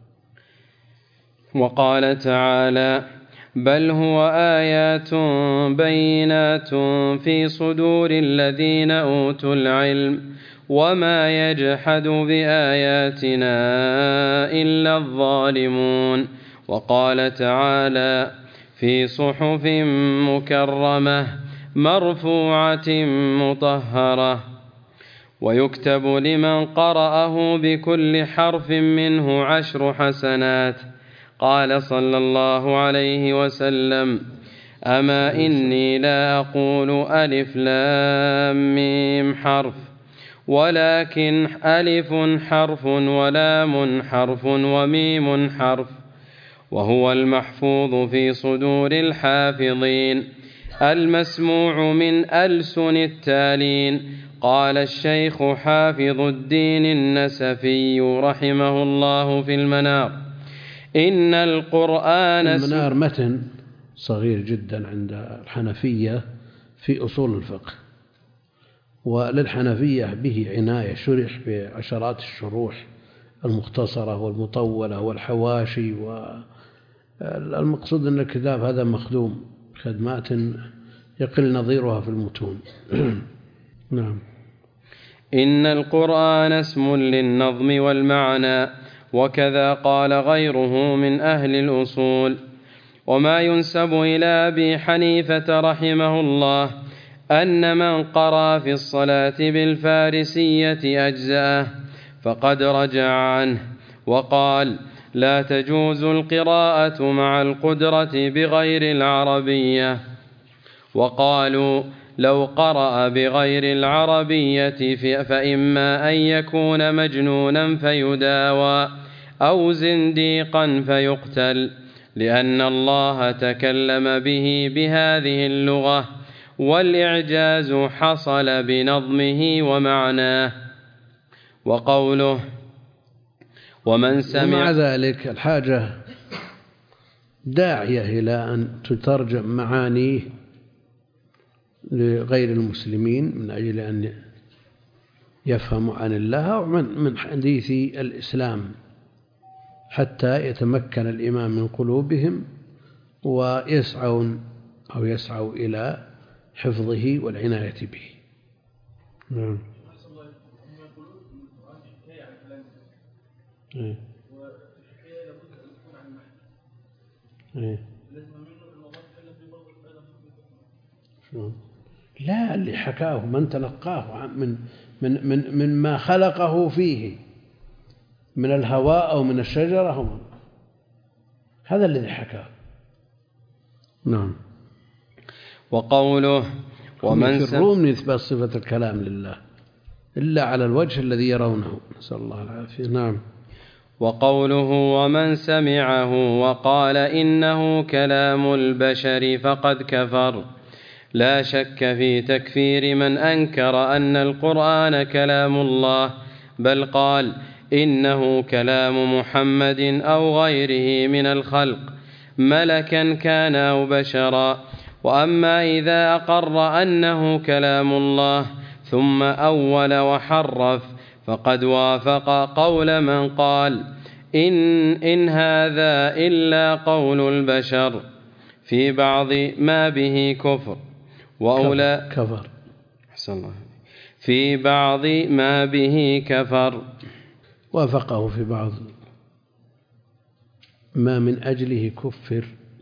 وقال تعالى بل هو آيات بينات في صدور الذين أوتوا العلم وما يجحد بآياتنا إلا الظالمون. وقال تعالى في صحف مكرمة مرفوعة مطهرة ويكتب لمن قرأه بكل حرف منه 10 حسنات. قال صلى الله عليه وسلم أما إني لا أقول ألف لام ميم حرف، ولكن ألف حرف ولام حرف وميم حرف، وهو المحفوظ في صدور الحافظين المسموع من ألسن التالين. قال الشيخ حافظ الدين النسفي رحمه الله في المنار إن القرآن المنار متن صغير جدا عند الحنفية في أصول الفقه، وللحنفية به عناية، شرح بعشرات الشروح المختصرة والمطولة والحواشي، والمقصود أن الكتاب هذا مخدوم خدمات يقل نظيرها في المتون. نعم. إن القرآن اسم للنظم والمعنى، وكذا قال غيره من أهل الأصول. وما ينسب إلى أبي حنيفة رحمه الله أن من قرأ في الصلاة بالفارسية أجزأه فقد رجع عنه، وقال لا تجوز القراءة مع القدرة بغير العربية. وقالوا لو قرأ بغير العربية فإما أن يكون مجنونا فيداوى أو زنديقا فيقتل، لأن الله تكلم به بهذه اللغة، والإعجاز حصل بنظمه ومعناه. وقوله ومن سمع. ومع ذلك الحاجة داعية إلى أن تترجم معانيه لغير المسلمين من أجل أن يفهموا عن الله ومن حديث الإسلام، حتى يتمكن الإيمان من قلوبهم ويسعوا إلى حفظه والعناية به. نعم. لا، اللي حكاه من تلقاه من ما خلقه فيه من الهواء أو من الشجرة، هذا الذي حكاه. نعم. وقوله ومن يفرون من إثبات صفة الكلام لله إلا على الوجه الذي يرونه، نسأل الله العافية. نعم. وقوله ومن سمعه وقال إنه كلام البشر فقد كفر، لا شك في تكفير من أنكر أن القرآن كلام الله، بل قال إنه كلام محمد أو غيره من الخلق، ملكا كان أو بشرا. وأما إذا أقر أنه كلام الله ثم أول وحرف فقد وافق قول من قال إن هذا إلا قول البشر في بعض ما به كفر، كفر. في بعض ما به كفر. وافقه في بعض ما من أجله كفر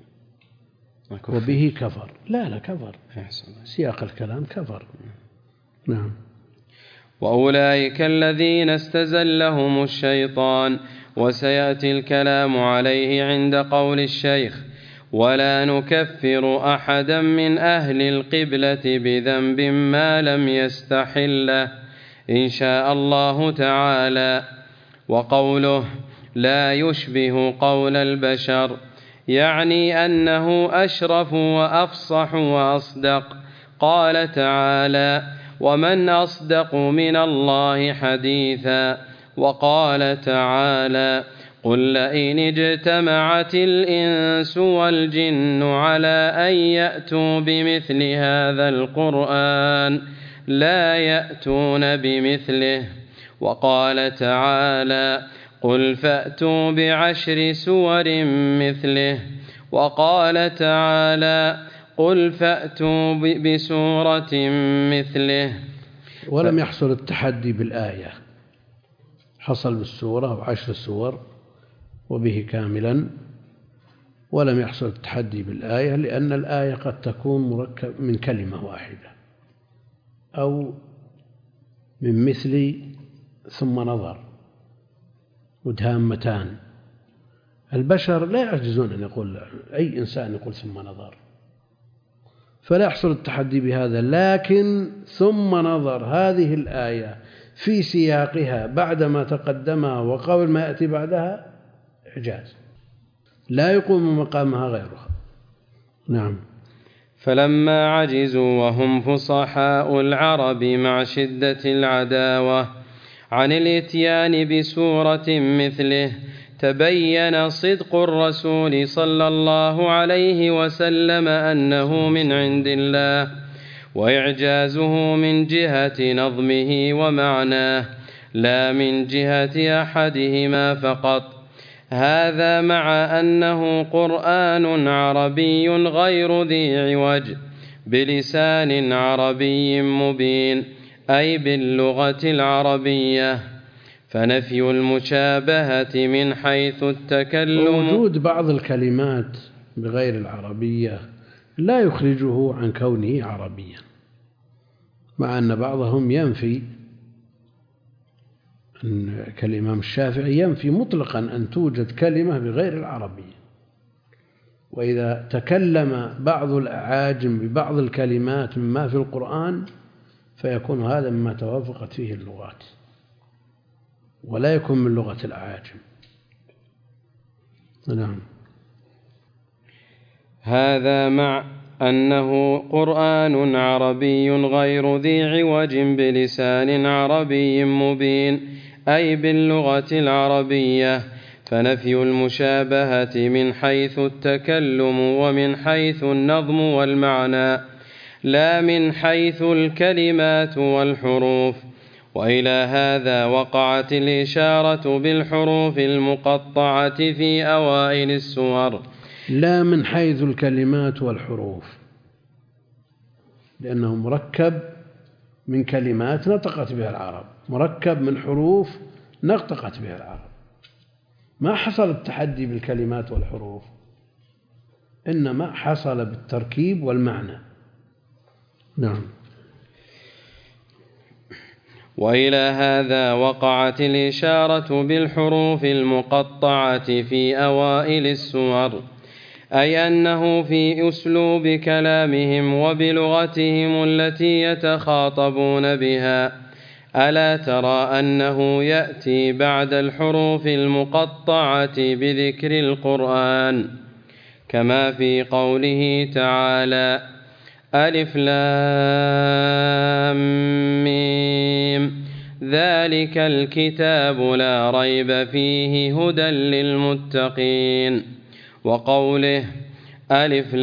وبه كفر. لا كفر، سياق الكلام كفر. نعم. وأولئك الذين استزلهم الشيطان، وسيأتي الكلام عليه عند قول الشيخ ولا نكفر أحدا من أهل القبلة بذنب ما لم يستحله إن شاء الله تعالى. وقوله لا يشبه قول البشر يعني أنه أشرف وأفصح وأصدق. قال تعالى ومن أصدق من الله حديثا. وقال تعالى قل لئن اجتمعت الإنس والجن على أن يأتوا بمثل هذا القرآن لا يأتون بمثله. وقال تعالى قل فأتوا بعشر سور مثله. وقال تعالى قل فأتوا بسورة مثله. ولم يحصل التحدي بالآية، حصل بالسورة وعشر سور وبه كاملا، ولم يحصل التحدي بالآية لأن الآية قد تكون مركب من كلمة واحدة أو من مثل ثم نظر مدهامتان. البشر لا يعجزون أن يقول، أي إنسان يقول ثم نظر، فلا يحصل التحدي بهذا. لكن ثم نظر هذه الآية في سياقها بعدما تقدمها وقبل ما يأتي بعدها إعجاز لا يقوم مقامها غيرها. نعم. فلما عجزوا وهم فصحاء العرب مع شدة العداوة عن الإتيان بسورة مثله تبين صدق الرسول صلى الله عليه وسلم أنه من عند الله، وإعجازه من جهة نظمه ومعناه لا من جهة أحدهما فقط. هذا مع أنه قرآن عربي غير ذي عوج بلسان عربي مبين، أي باللغة العربية، فنفي المشابهة من حيث التكلم. وجود بعض الكلمات بغير العربية لا يخرجه عن كونه عربيا، مع أن بعضهم ينفي، كالإمام الشافعي ينفي مطلقا أن توجد كلمة بغير العربية. وإذا تكلم بعض الأعاجم ببعض الكلمات مما في القرآن فيكون هذا مما توافقت فيه اللغات، ولا يكون من لغة الأعاجم. نعم. هذا مع أنه قرآن عربي غير ذي عوج بلسان عربي مبين، أي باللغة العربية، فنفي المشابهة من حيث التكلم ومن حيث النظم والمعنى لا من حيث الكلمات والحروف. وإلى هذا وقعت الإشارة بالحروف المقطعة في أوائل السور. لا من حيث الكلمات والحروف، لأنه مركب من كلمات نطقت بها العرب، مركب من حروف نطقت بها العرب، ما حصل التحدي بالكلمات والحروف، إنما حصل بالتركيب والمعنى. نعم. وإلى هذا وقعت الإشارة بالحروف المقطعة في أوائل السور، أي أنه في أسلوب كلامهم وبلغتهم التي يتخاطبون بها. ألا ترى أنه يأتي بعد الحروف المقطعة بذكر القرآن، كما في قوله تعالى: ألف لام ميم ذلك الكتاب لا ريب فيه هدى للمتقين، وقوله ألف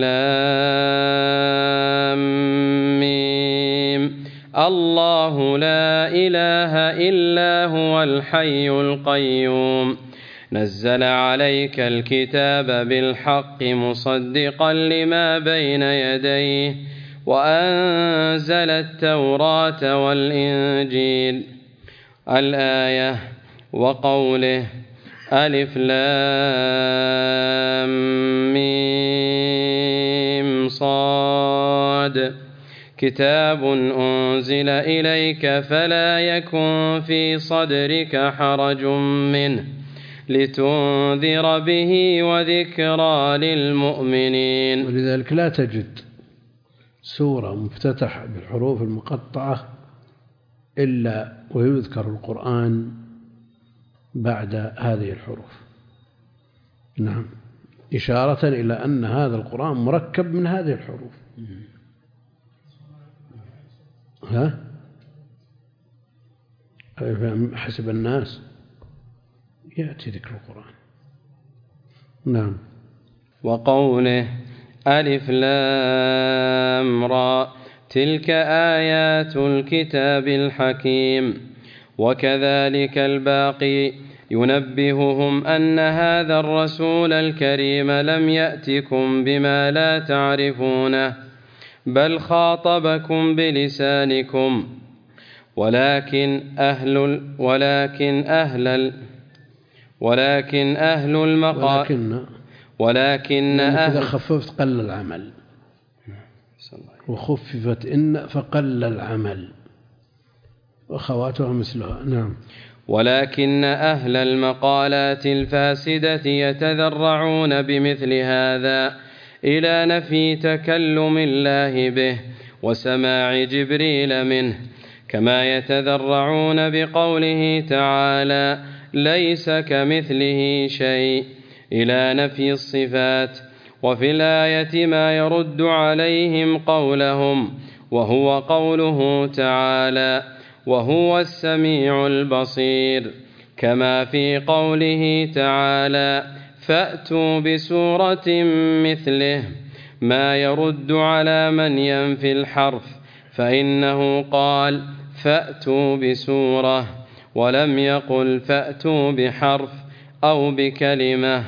لام ميم الله لا إله إلا هو الحي القيوم نزل عليك الكتاب بالحق مصدقا لما بين يديه وأنزل التوراة والإنجيل. الآية. وقوله ألف لام ميم صاد كتاب أنزل إليك فلا يكن في صدرك حرج منه لتنذر به وذكرى للمؤمنين. ولذلك لا تجد سورة مفتتحة بالحروف المقطعة إلا ويذكر القرآن بعد هذه الحروف. نعم، إشارة إلى أن هذا القرآن مركب من هذه الحروف. حسب الناس يأتي ذكر القرآن. نعم. وقوله ألف لام را تلك آيات الكتاب الحكيم. وكذلك الباقي ينبههم أن هذا الرسول الكريم لم يأتكم بما لا تعرفونه، بل خاطبكم بلسانكم، ولكن أهل المقال إذا خففت قل العمل، وخففت إن فقل العمل، وأخواتها مثلها. نعم. ولكن أهل المقالات الفاسدة يتذرعون بمثل هذا إلى نفي تكلم الله به وسماع جبريل منه، كما يتذرعون بقوله تعالى ليس كمثله شيء إلى نفي الصفات. وفي الآية ما يرد عليهم قولهم، وهو قوله تعالى وهو السميع البصير، كما في قوله تعالى فأتوا بسورة مثله ما يرد على من ينفي الحرف، فإنه قال فأتوا بسورة ولم يقل فأتوا بحرف أو بكلمة.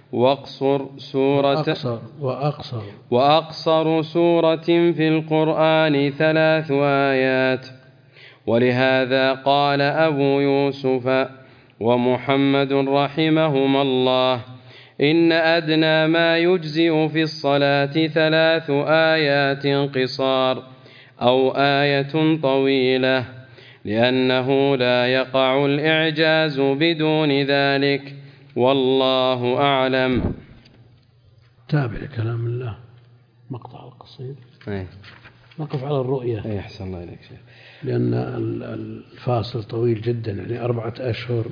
وأقصر سورة في القرآن 3 آيات. ولهذا قال أبو يوسف ومحمد رحمهما الله إن أدنى ما يجزئ في الصلاة 3 آيات قصار أو آية طويلة، لأنه لا يقع الإعجاز بدون ذلك، والله أعلم. تابع كلام الله مقطع القصير. نقف على الرؤية. أحسن الله إليك شيخ. لأن الفاصل طويل جدا، يعني 4 أشهر،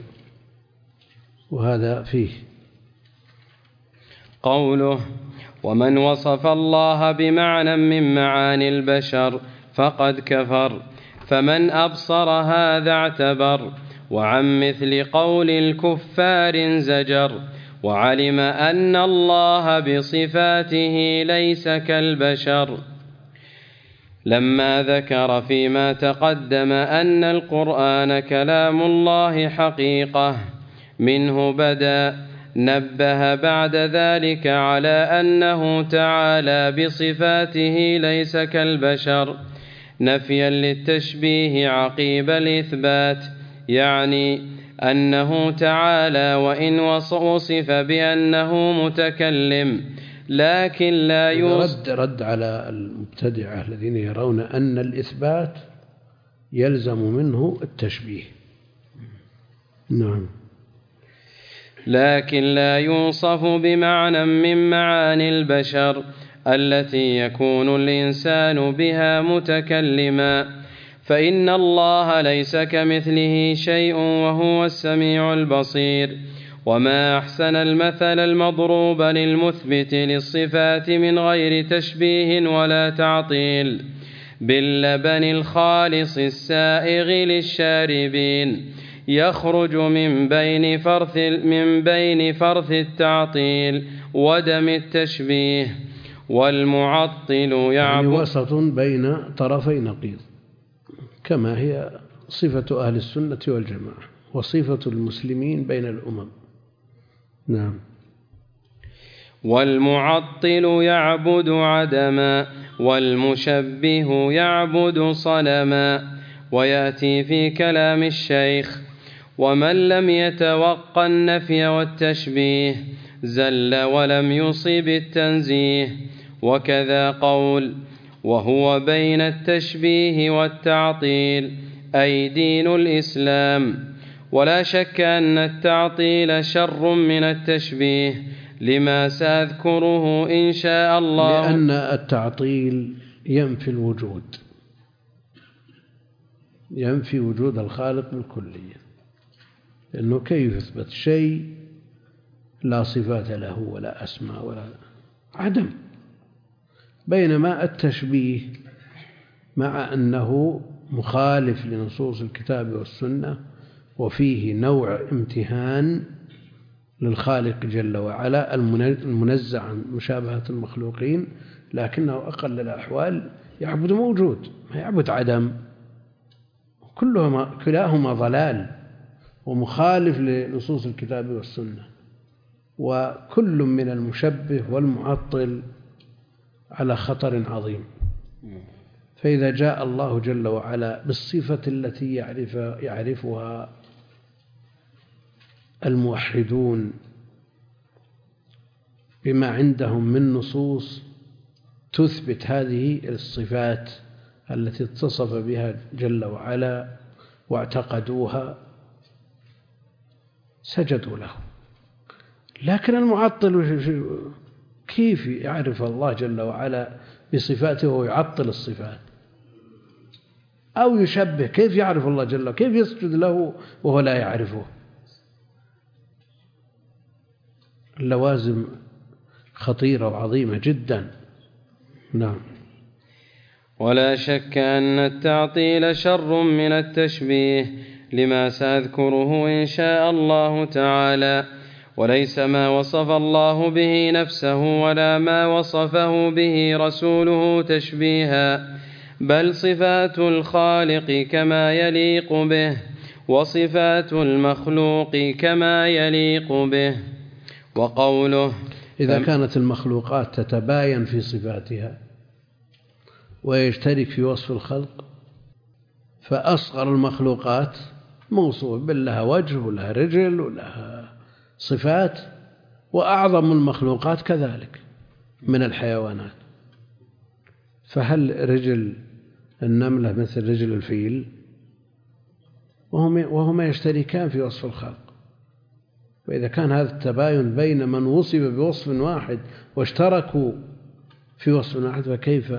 وهذا فيه قوله ومن وصف الله بمعنى من معاني البشر فقد كفر، فمن أبصر هذا اعتبر، وعن مثل قول الكفار زجر، وعلم أن الله بصفاته ليس كالبشر. لما ذكر فيما تقدم أن القرآن كلام الله حقيقة منه بدأ، نبه بعد ذلك على أنه تعالى بصفاته ليس كالبشر نفيا للتشبيه عقيب الإثبات، يعني أنه تعالى وإن وصف بأنه متكلم لكن لا رد على المبتدعة الذين يرون أن الإثبات يلزم منه التشبيه. نعم. لكن لا يوصف بمعنى من معاني البشر التي يكون الإنسان بها متكلما، فإن الله ليس كمثله شيء وهو السميع البصير. وما أحسن المثل المضروب للمثبت للصفات من غير تشبيه ولا تعطيل باللبن الخالص السائغ للشاربين، يخرج من بين فرث التعطيل ودم التشبيه. والمعطل يعني وسط بين طرفي نقيض، كما هي صفة أهل السنة والجماعة وصفة المسلمين بين الأمم. نعم. والمعطل يعبد عدما، والمشبه يعبد صنما. ويأتي في كلام الشيخ ومن لم يتوق النفي والتشبيه زل ولم يصب التنزيه. وكذا قول وهو بين التشبيه والتعطيل أي دين الإسلام. ولا شك أن التعطيل شر من التشبيه لما سأذكره إن شاء الله، لأن التعطيل ينفي وجود الخالق بالكلية، لأنه كيف يثبت شيء لا صفات له ولا أسماء ولا عدم، بينما التشبيه مع أنه مخالف لنصوص الكتاب والسنة وفيه نوع امتهان للخالق جل وعلا المنزع عن مشابهة المخلوقين، لكنه أقل الأحوال يعبد موجود ما يعبد عدم، كلاهما ضلال ومخالف لنصوص الكتاب والسنة، وكل من المشبه والمعطل على خطر عظيم. فإذا جاء الله جل وعلا بالصفة التي يعرفها الموحدون بما عندهم من نصوص تثبت هذه الصفات التي اتصف بها جل وعلا واعتقدوها، سجدوا له. لكن المعطل كيف يعرف الله جل وعلا بصفاته ويعطل الصفات، أو يشبه؟ كيف يعرف الله جل وعلا؟ كيف يسجد له وهو لا يعرفه؟ اللوازم خطيرة وعظيمة جدا. نعم. ولا شك أن التعطيل شر من التشبيه لما سأذكره إن شاء الله تعالى، وليس ما وصف الله به نفسه ولا ما وصفه به رسوله تشبيها، بل صفات الخالق كما يليق به، وصفات المخلوق كما يليق به. وقوله إذا كانت المخلوقات تتباين في صفاتها ويشترك في وصف الخلق، فأصغر المخلوقات موصوف لها وجه ولها رجل ولها صفات، وأعظم المخلوقات كذلك من الحيوانات. فهل رجل النملة مثل رجل الفيل؟ وهما يشتركان في وصف الخلق. وإذا كان هذا التباين بين من وصف بوصف واحد واشتركوا في وصف واحد، فكيف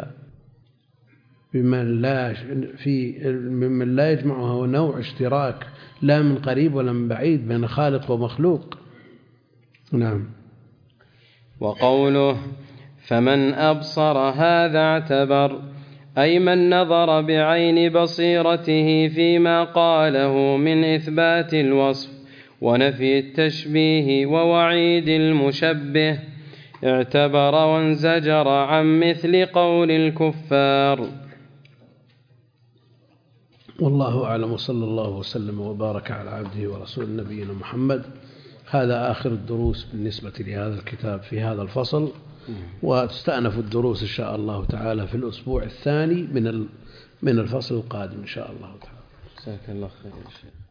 بمن لا يجمعها نوع اشتراك لا من قريب ولا من بعيد بين خالق ومخلوق؟ نعم. وقوله فمن أبصر هذا اعتبر، أي من نظر بعين بصيرته فيما قاله من إثبات الوصف ونفي التشبيه ووعيد المشبه، اعتبر وانزجر عن مثل قول الكفار. والله أعلم، وصلى الله وسلم وبارك على عبده ورسول نبينا محمد. هذا آخر الدروس بالنسبة لهذا الكتاب في هذا الفصل، وتستأنف الدروس إن شاء الله تعالى في الأسبوع الثاني من الفصل القادم إن شاء الله تعالى. جزاك الله خير يا شيخ.